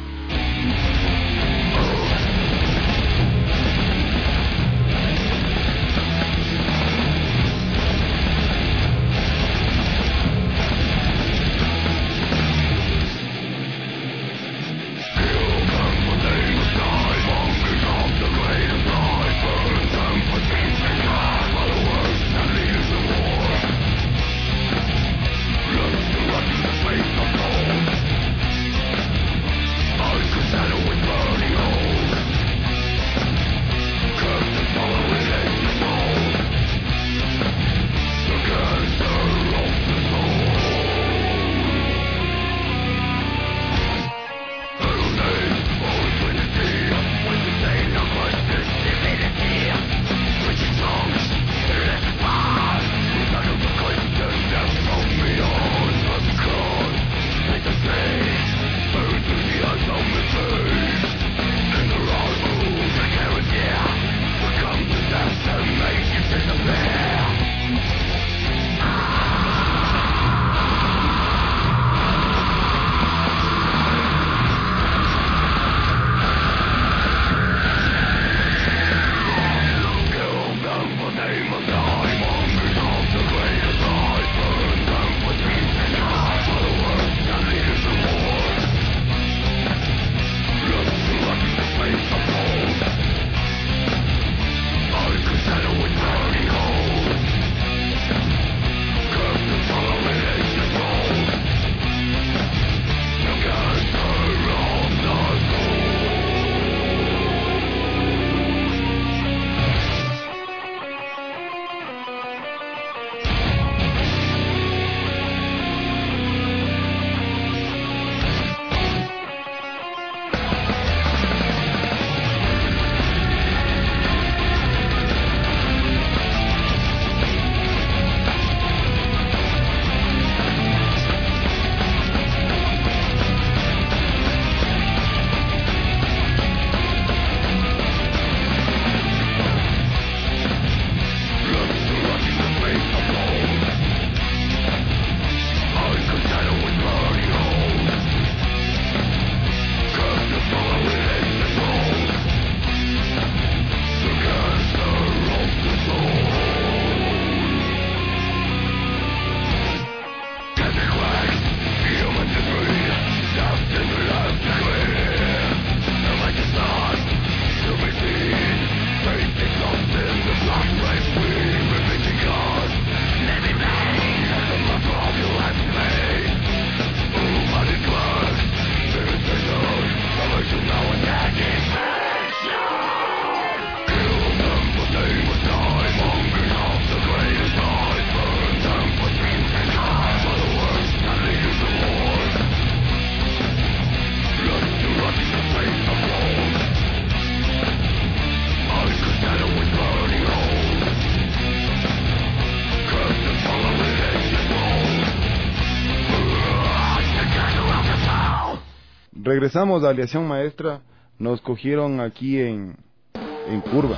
[SPEAKER 8] regresamos a Aleación Maestra. Nos cogieron aquí en, en curva.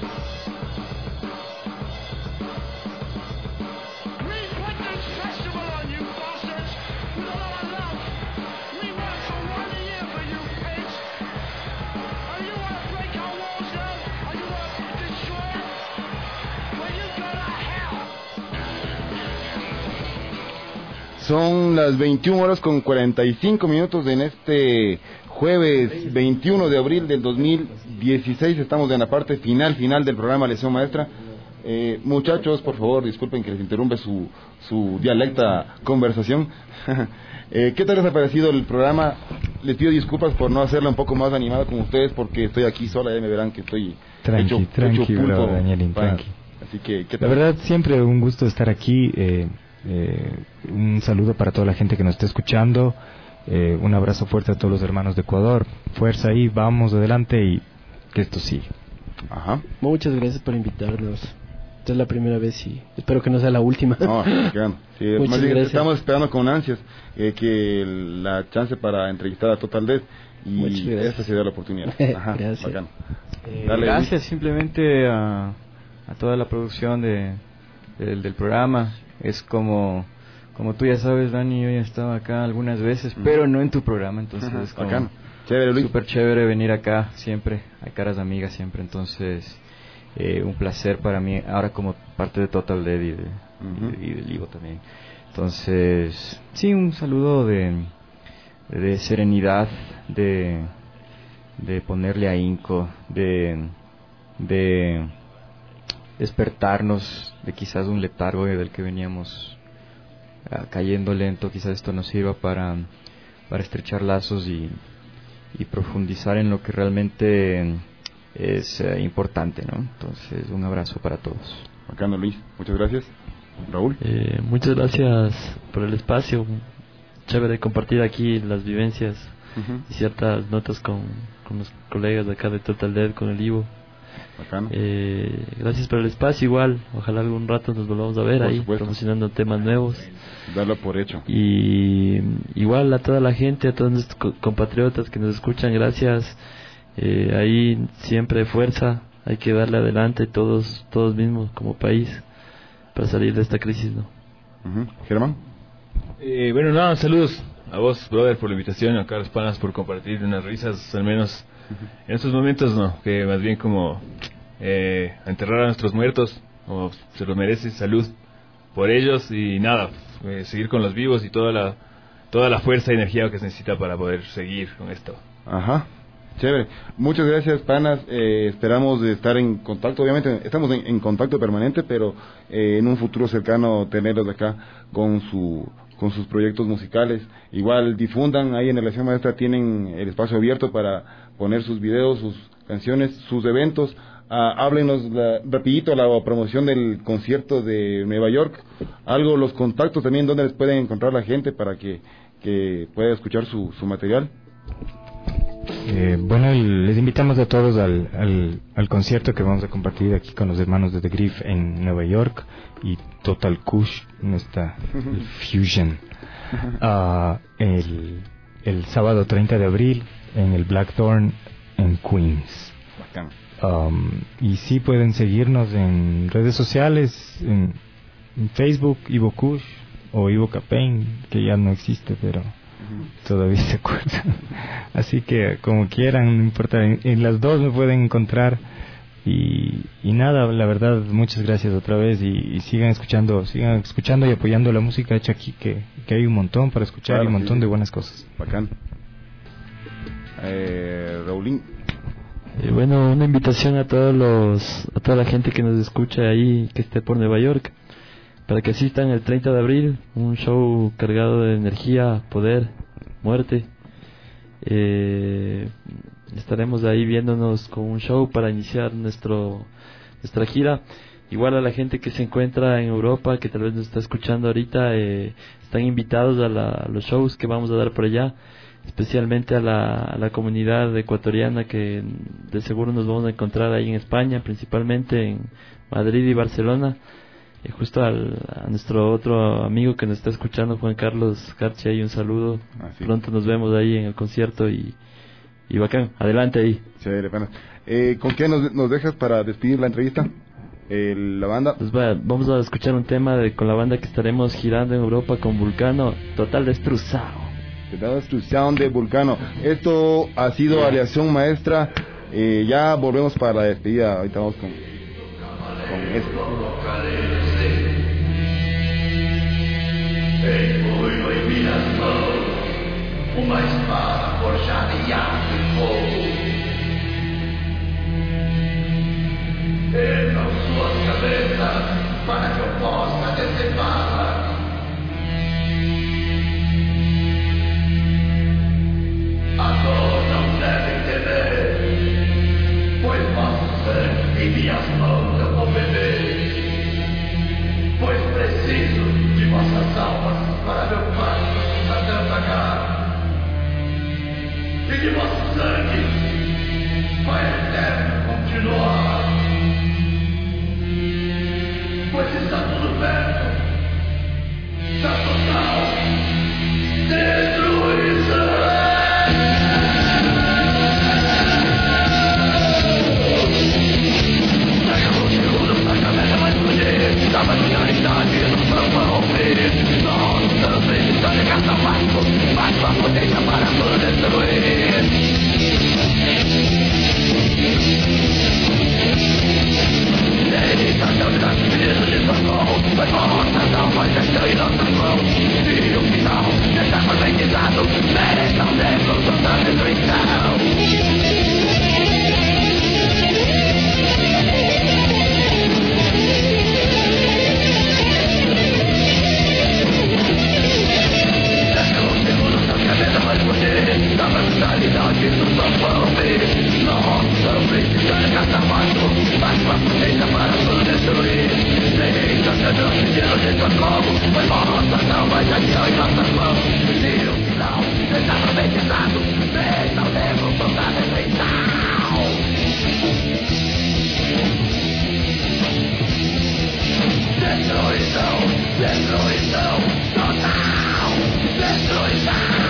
[SPEAKER 8] Son las veintiuna horas con cuarenta y cinco minutos en este jueves veintiuno de abril del dos mil dieciséis. Estamos en la parte final, final del programa Lección Maestra. Eh, muchachos, por favor, disculpen que les interrumpe su, su dialecta conversación. eh, ¿Qué tal les ha parecido el programa? Les pido disculpas por no hacerlo un poco más animado con ustedes, porque estoy aquí sola, ya me verán que estoy
[SPEAKER 9] tranqui,
[SPEAKER 8] hecho,
[SPEAKER 9] tranqui,
[SPEAKER 8] hecho pulpo.
[SPEAKER 9] Bro, Danielín,
[SPEAKER 8] para,
[SPEAKER 9] tranqui.
[SPEAKER 8] Así que, ¿qué tal?
[SPEAKER 9] La verdad, siempre un gusto estar aquí. Eh, eh, un saludo para toda la gente que nos está escuchando. Eh, un abrazo fuerte a todos los hermanos de Ecuador. Fuerza ahí, vamos adelante y que esto sigue.
[SPEAKER 8] Ajá.
[SPEAKER 10] Muchas gracias por invitarnos. Esta es la primera vez y espero que no sea la última.
[SPEAKER 8] No, claro. Sí,
[SPEAKER 10] Muchas
[SPEAKER 8] más bien
[SPEAKER 10] gracias.
[SPEAKER 8] estamos esperando con ansias eh, que la chance para entrevistar a Total Death, y esta sería la oportunidad. Ajá,
[SPEAKER 10] gracias.
[SPEAKER 8] Bacán.
[SPEAKER 11] Eh,
[SPEAKER 8] Dale,
[SPEAKER 11] gracias
[SPEAKER 8] Luis.
[SPEAKER 11] simplemente a, a toda la producción de, del, del programa. Es como como tú ya sabes, Dani, yo ya estaba acá algunas veces, mm. pero no en tu programa, entonces
[SPEAKER 8] Ajá,
[SPEAKER 11] es como
[SPEAKER 8] bacán. Chévere, Luis.
[SPEAKER 11] súper chévere venir acá siempre, hay caras amigas siempre, entonces eh, un placer para mí ahora como parte de Total Dead y, de, uh-huh. y, de, y del Ivo también. Entonces, sí, un saludo de, de serenidad, de, de ponerle ahínco, de, de despertarnos de quizás un letargo del que veníamos uh, cayendo lento. Quizás esto nos sirva para, para estrechar lazos y, y profundizar en lo que realmente es uh, importante, ¿no? Entonces, un abrazo para todos.
[SPEAKER 8] Bacano, Luis, muchas gracias. Raúl.
[SPEAKER 12] Eh, muchas gracias por el espacio. Chévere compartir aquí las vivencias uh-huh. y ciertas notas con, con los colegas de acá de Total Dead, con el Ivo.
[SPEAKER 8] Bacano.
[SPEAKER 12] Eh, gracias por el espacio. Igual, ojalá algún rato nos volvamos a ver por ahí, supuesto. Promocionando temas nuevos.
[SPEAKER 8] Darlo por hecho.
[SPEAKER 12] Y igual a toda la gente, a todos nuestros compatriotas que nos escuchan, gracias. Eh, ahí siempre fuerza, hay que darle adelante todos, todos mismos como país para salir de esta crisis, ¿no?
[SPEAKER 8] Uh-huh. Germán.
[SPEAKER 13] Eh, bueno, nada, saludos a vos, brother, por la invitación, a Carlos Panas por compartir unas risas, al menos uh-huh. en estos momentos, no, que más bien como eh, enterrar a nuestros muertos, como se lo merece, salud por ellos y nada, eh, seguir con los vivos y toda la toda la fuerza y energía que se necesita para poder seguir con esto.
[SPEAKER 8] Ajá. Chévere, muchas gracias, Panas. Eh, esperamos de estar en contacto. Obviamente estamos en, en contacto permanente, pero eh, en un futuro cercano tenerlos acá con su con sus proyectos musicales. Igual difundan ahí en la Lección Maestra, tienen el espacio abierto para poner sus videos, sus canciones, sus eventos. Ah, háblenos la, rapidito la promoción del concierto de Nueva York, algo, los contactos también, donde les pueden encontrar la gente para que, que pueda escuchar su, su material.
[SPEAKER 9] Eh, bueno, les invitamos a todos al, al, al concierto que vamos a compartir aquí con los hermanos de The Grief en Nueva York y Total Kush, nuestra el Fusion, uh, el, el sábado treinta de abril en el Blackthorn en Queens.
[SPEAKER 8] Bacán.
[SPEAKER 9] Um, y sí pueden seguirnos en redes sociales, en, en Facebook, Ivo Kush o Ivo Capain, que ya no existe, pero todavía se acuerdan. Así que como quieran, no importa, en, en las dos me pueden encontrar. Y, y nada, la verdad, muchas gracias otra vez y, y sigan escuchando, sigan escuchando y apoyando la música hecha aquí, que, que hay un montón para escuchar, claro, y un montón sí, de buenas cosas.
[SPEAKER 8] Bacán. Eh, Raulín.
[SPEAKER 12] Eh, bueno, una invitación a todos los, a toda la gente que nos escucha ahí, que esté por Nueva York, para que asistan el treinta de abril, un show cargado de energía, poder, muerte. Eh, estaremos ahí viéndonos con un show para iniciar nuestro nuestra gira. Igual a la gente que se encuentra en Europa, que tal vez nos está escuchando ahorita, eh, están invitados a, la, a los shows que vamos a dar por allá, especialmente a la, a la comunidad ecuatoriana que de seguro nos vamos a encontrar ahí en España, principalmente en Madrid y Barcelona. eh, justo al, a nuestro otro amigo que nos está escuchando, Juan Carlos García, y un saludo. Ah, sí. Pronto nos vemos ahí en el concierto y, y bacán, adelante ahí.
[SPEAKER 8] Chévere, bueno. eh, ¿Con qué nos, nos dejas para despedir la entrevista? Eh, la banda.
[SPEAKER 12] Pues va, vamos a escuchar un tema de, con la banda que estaremos girando en Europa con Vulcano, Total Destruzado.
[SPEAKER 8] Total Destrucción de Vulcano. Esto ha sido Aleación Maestra. Eh, ya volvemos para la despedida. Ahorita vamos con, con esto.
[SPEAKER 6] Uma espada forjada e aço e fogo. Ergam suas cabeças para que eu possa decepá-la. A dor não devem temer, pois vosso sangue em minhas mãos eu vou beber. Pois preciso de vossas almas para meu parto a tanta carne. E de vosso sangue vai eterno continuar. Pois está tudo perto da total destruição. Da materialidade nos vamos romper. Nós também estamos gasta mais, mais uma potência para nos destruir. Eita, Deus das vidas de socorro, mas nossas almas estão em nossas mãos. E o final está profetizado, mereçam Deus toda destruição. Da mentalidade nos vamos ver. Nossa vida gasta mais, mais uma potência para nos destruir. Eita, Deus, Deus de socorro, mas nossa alma já estão em nossas mãos. E o final está profetizado, mereçam Deus toda destruição. Destruição, destruição, total destruição.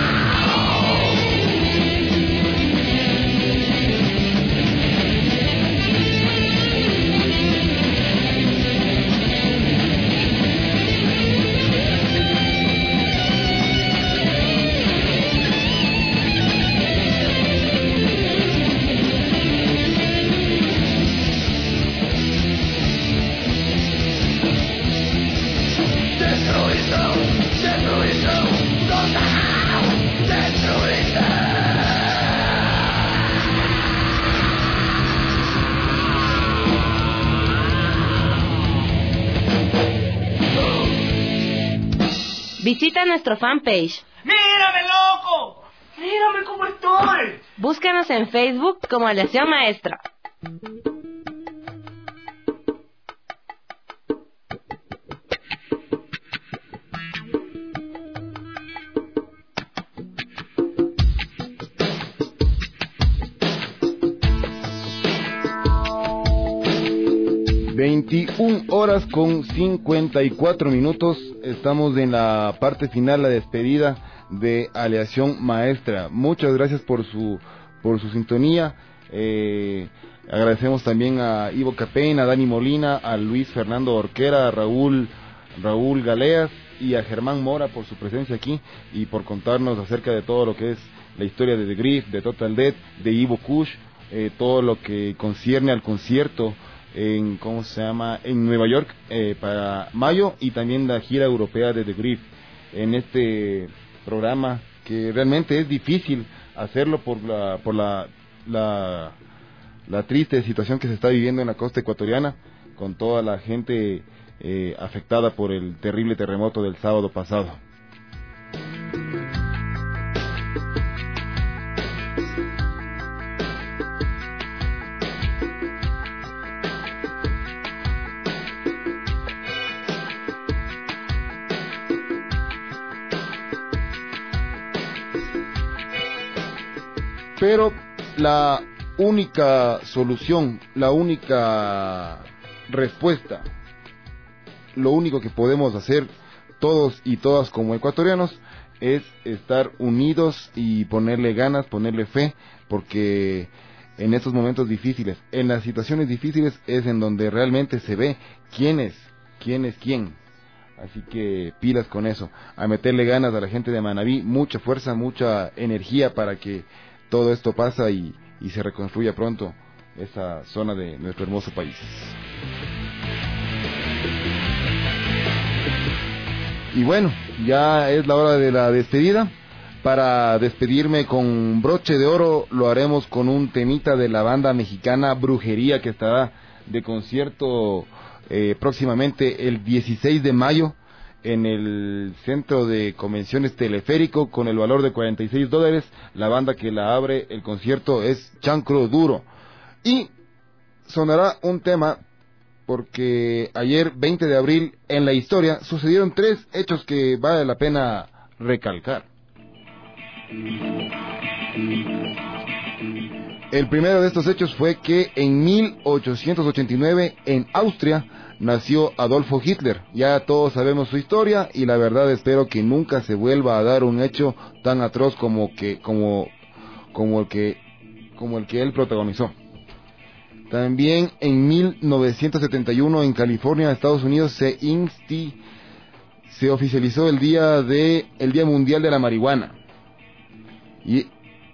[SPEAKER 4] Visita nuestro fanpage.
[SPEAKER 6] ¡Mírame, loco! ¡Mírame cómo estoy!
[SPEAKER 4] Búscanos en Facebook como Aleación Maestra.
[SPEAKER 8] veintiuna horas con cincuenta y cuatro minutos. Estamos en la parte final, la despedida de Aleación Maestra. Muchas gracias por su por su sintonía. Eh, agradecemos también a Ivo Capén, a Dani Molina, a Luis Fernando Orquera, a Raúl Raúl Galeas y a Germán Mora por su presencia aquí y por contarnos acerca de todo lo que es la historia de The Grief, de Total Death, de Ivo Kush, eh, todo lo que concierne al concierto en, ¿cómo se llama?, en Nueva York eh, para mayo, y también la gira europea de The Grief. En este programa que realmente es difícil hacerlo por la por la, la la triste situación que se está viviendo en la costa ecuatoriana, con toda la gente eh, afectada por el terrible terremoto del sábado pasado. Pero la única solución, la única respuesta lo único que podemos hacer todos y todas como ecuatorianos es estar unidos y ponerle ganas, ponerle fe, porque en estos momentos difíciles, en las situaciones difíciles es en donde realmente se ve quién es, quién es quién. Así que pilas con eso, a meterle ganas a la gente de Manabí, mucha fuerza, mucha energía para que todo esto pase y, y se reconstruya pronto esa zona de nuestro hermoso país. Y bueno, ya es la hora de la despedida. Para despedirme con broche de oro lo haremos con un temita de la banda mexicana Brujería, que estará de concierto eh, próximamente el dieciséis de mayo en el Centro de Convenciones Teleférico con el valor de cuarenta y seis dólares. La banda que la abre el concierto es Chancro Duro. Y sonará un tema porque ayer, veinte de abril, en la historia sucedieron tres hechos que vale la pena recalcar. El primero de estos hechos fue que en mil ochocientos ochenta y nueve en Austria nació Adolfo Hitler. Ya todos sabemos su historia y la verdad espero que nunca se vuelva a dar un hecho tan atroz como que como como el que como el que él protagonizó. También en mil novecientos setenta y uno en California, Estados Unidos, se insti, se oficializó el día de el Día Mundial de la Marihuana. Y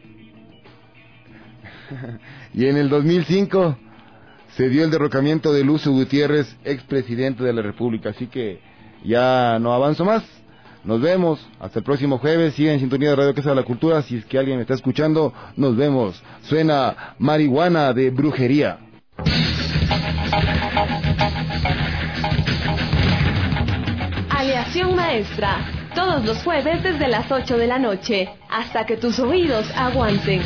[SPEAKER 8] y en el dos mil cinco se dio el derrocamiento de Lucio Gutiérrez, expresidente de la República. Así que ya no avanzo más. Nos vemos hasta el próximo jueves. Sigan en sintonía de Radio Casa de la Cultura. Si es que alguien me está escuchando, nos vemos. Suena Marihuana de Brujería.
[SPEAKER 4] Aleación Maestra, todos los jueves desde las ocho de la noche, hasta que tus oídos aguanten.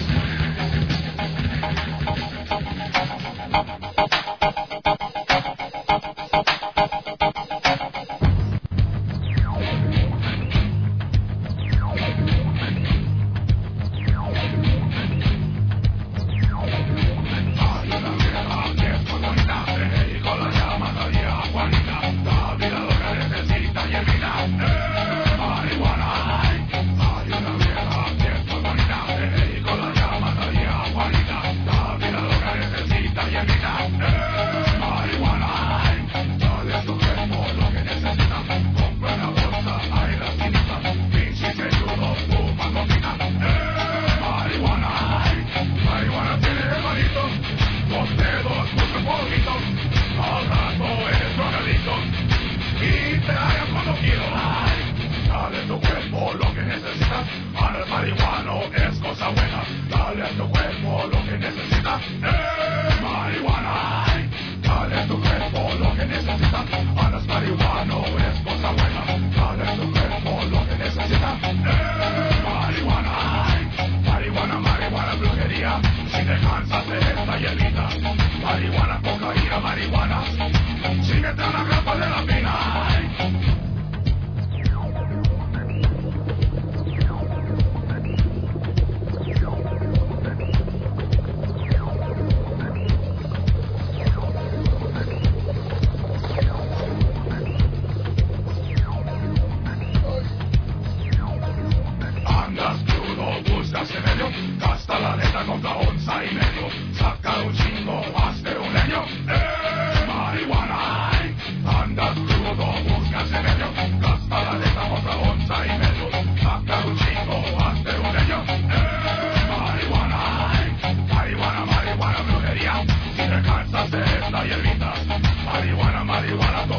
[SPEAKER 6] Marihuana, marihuana,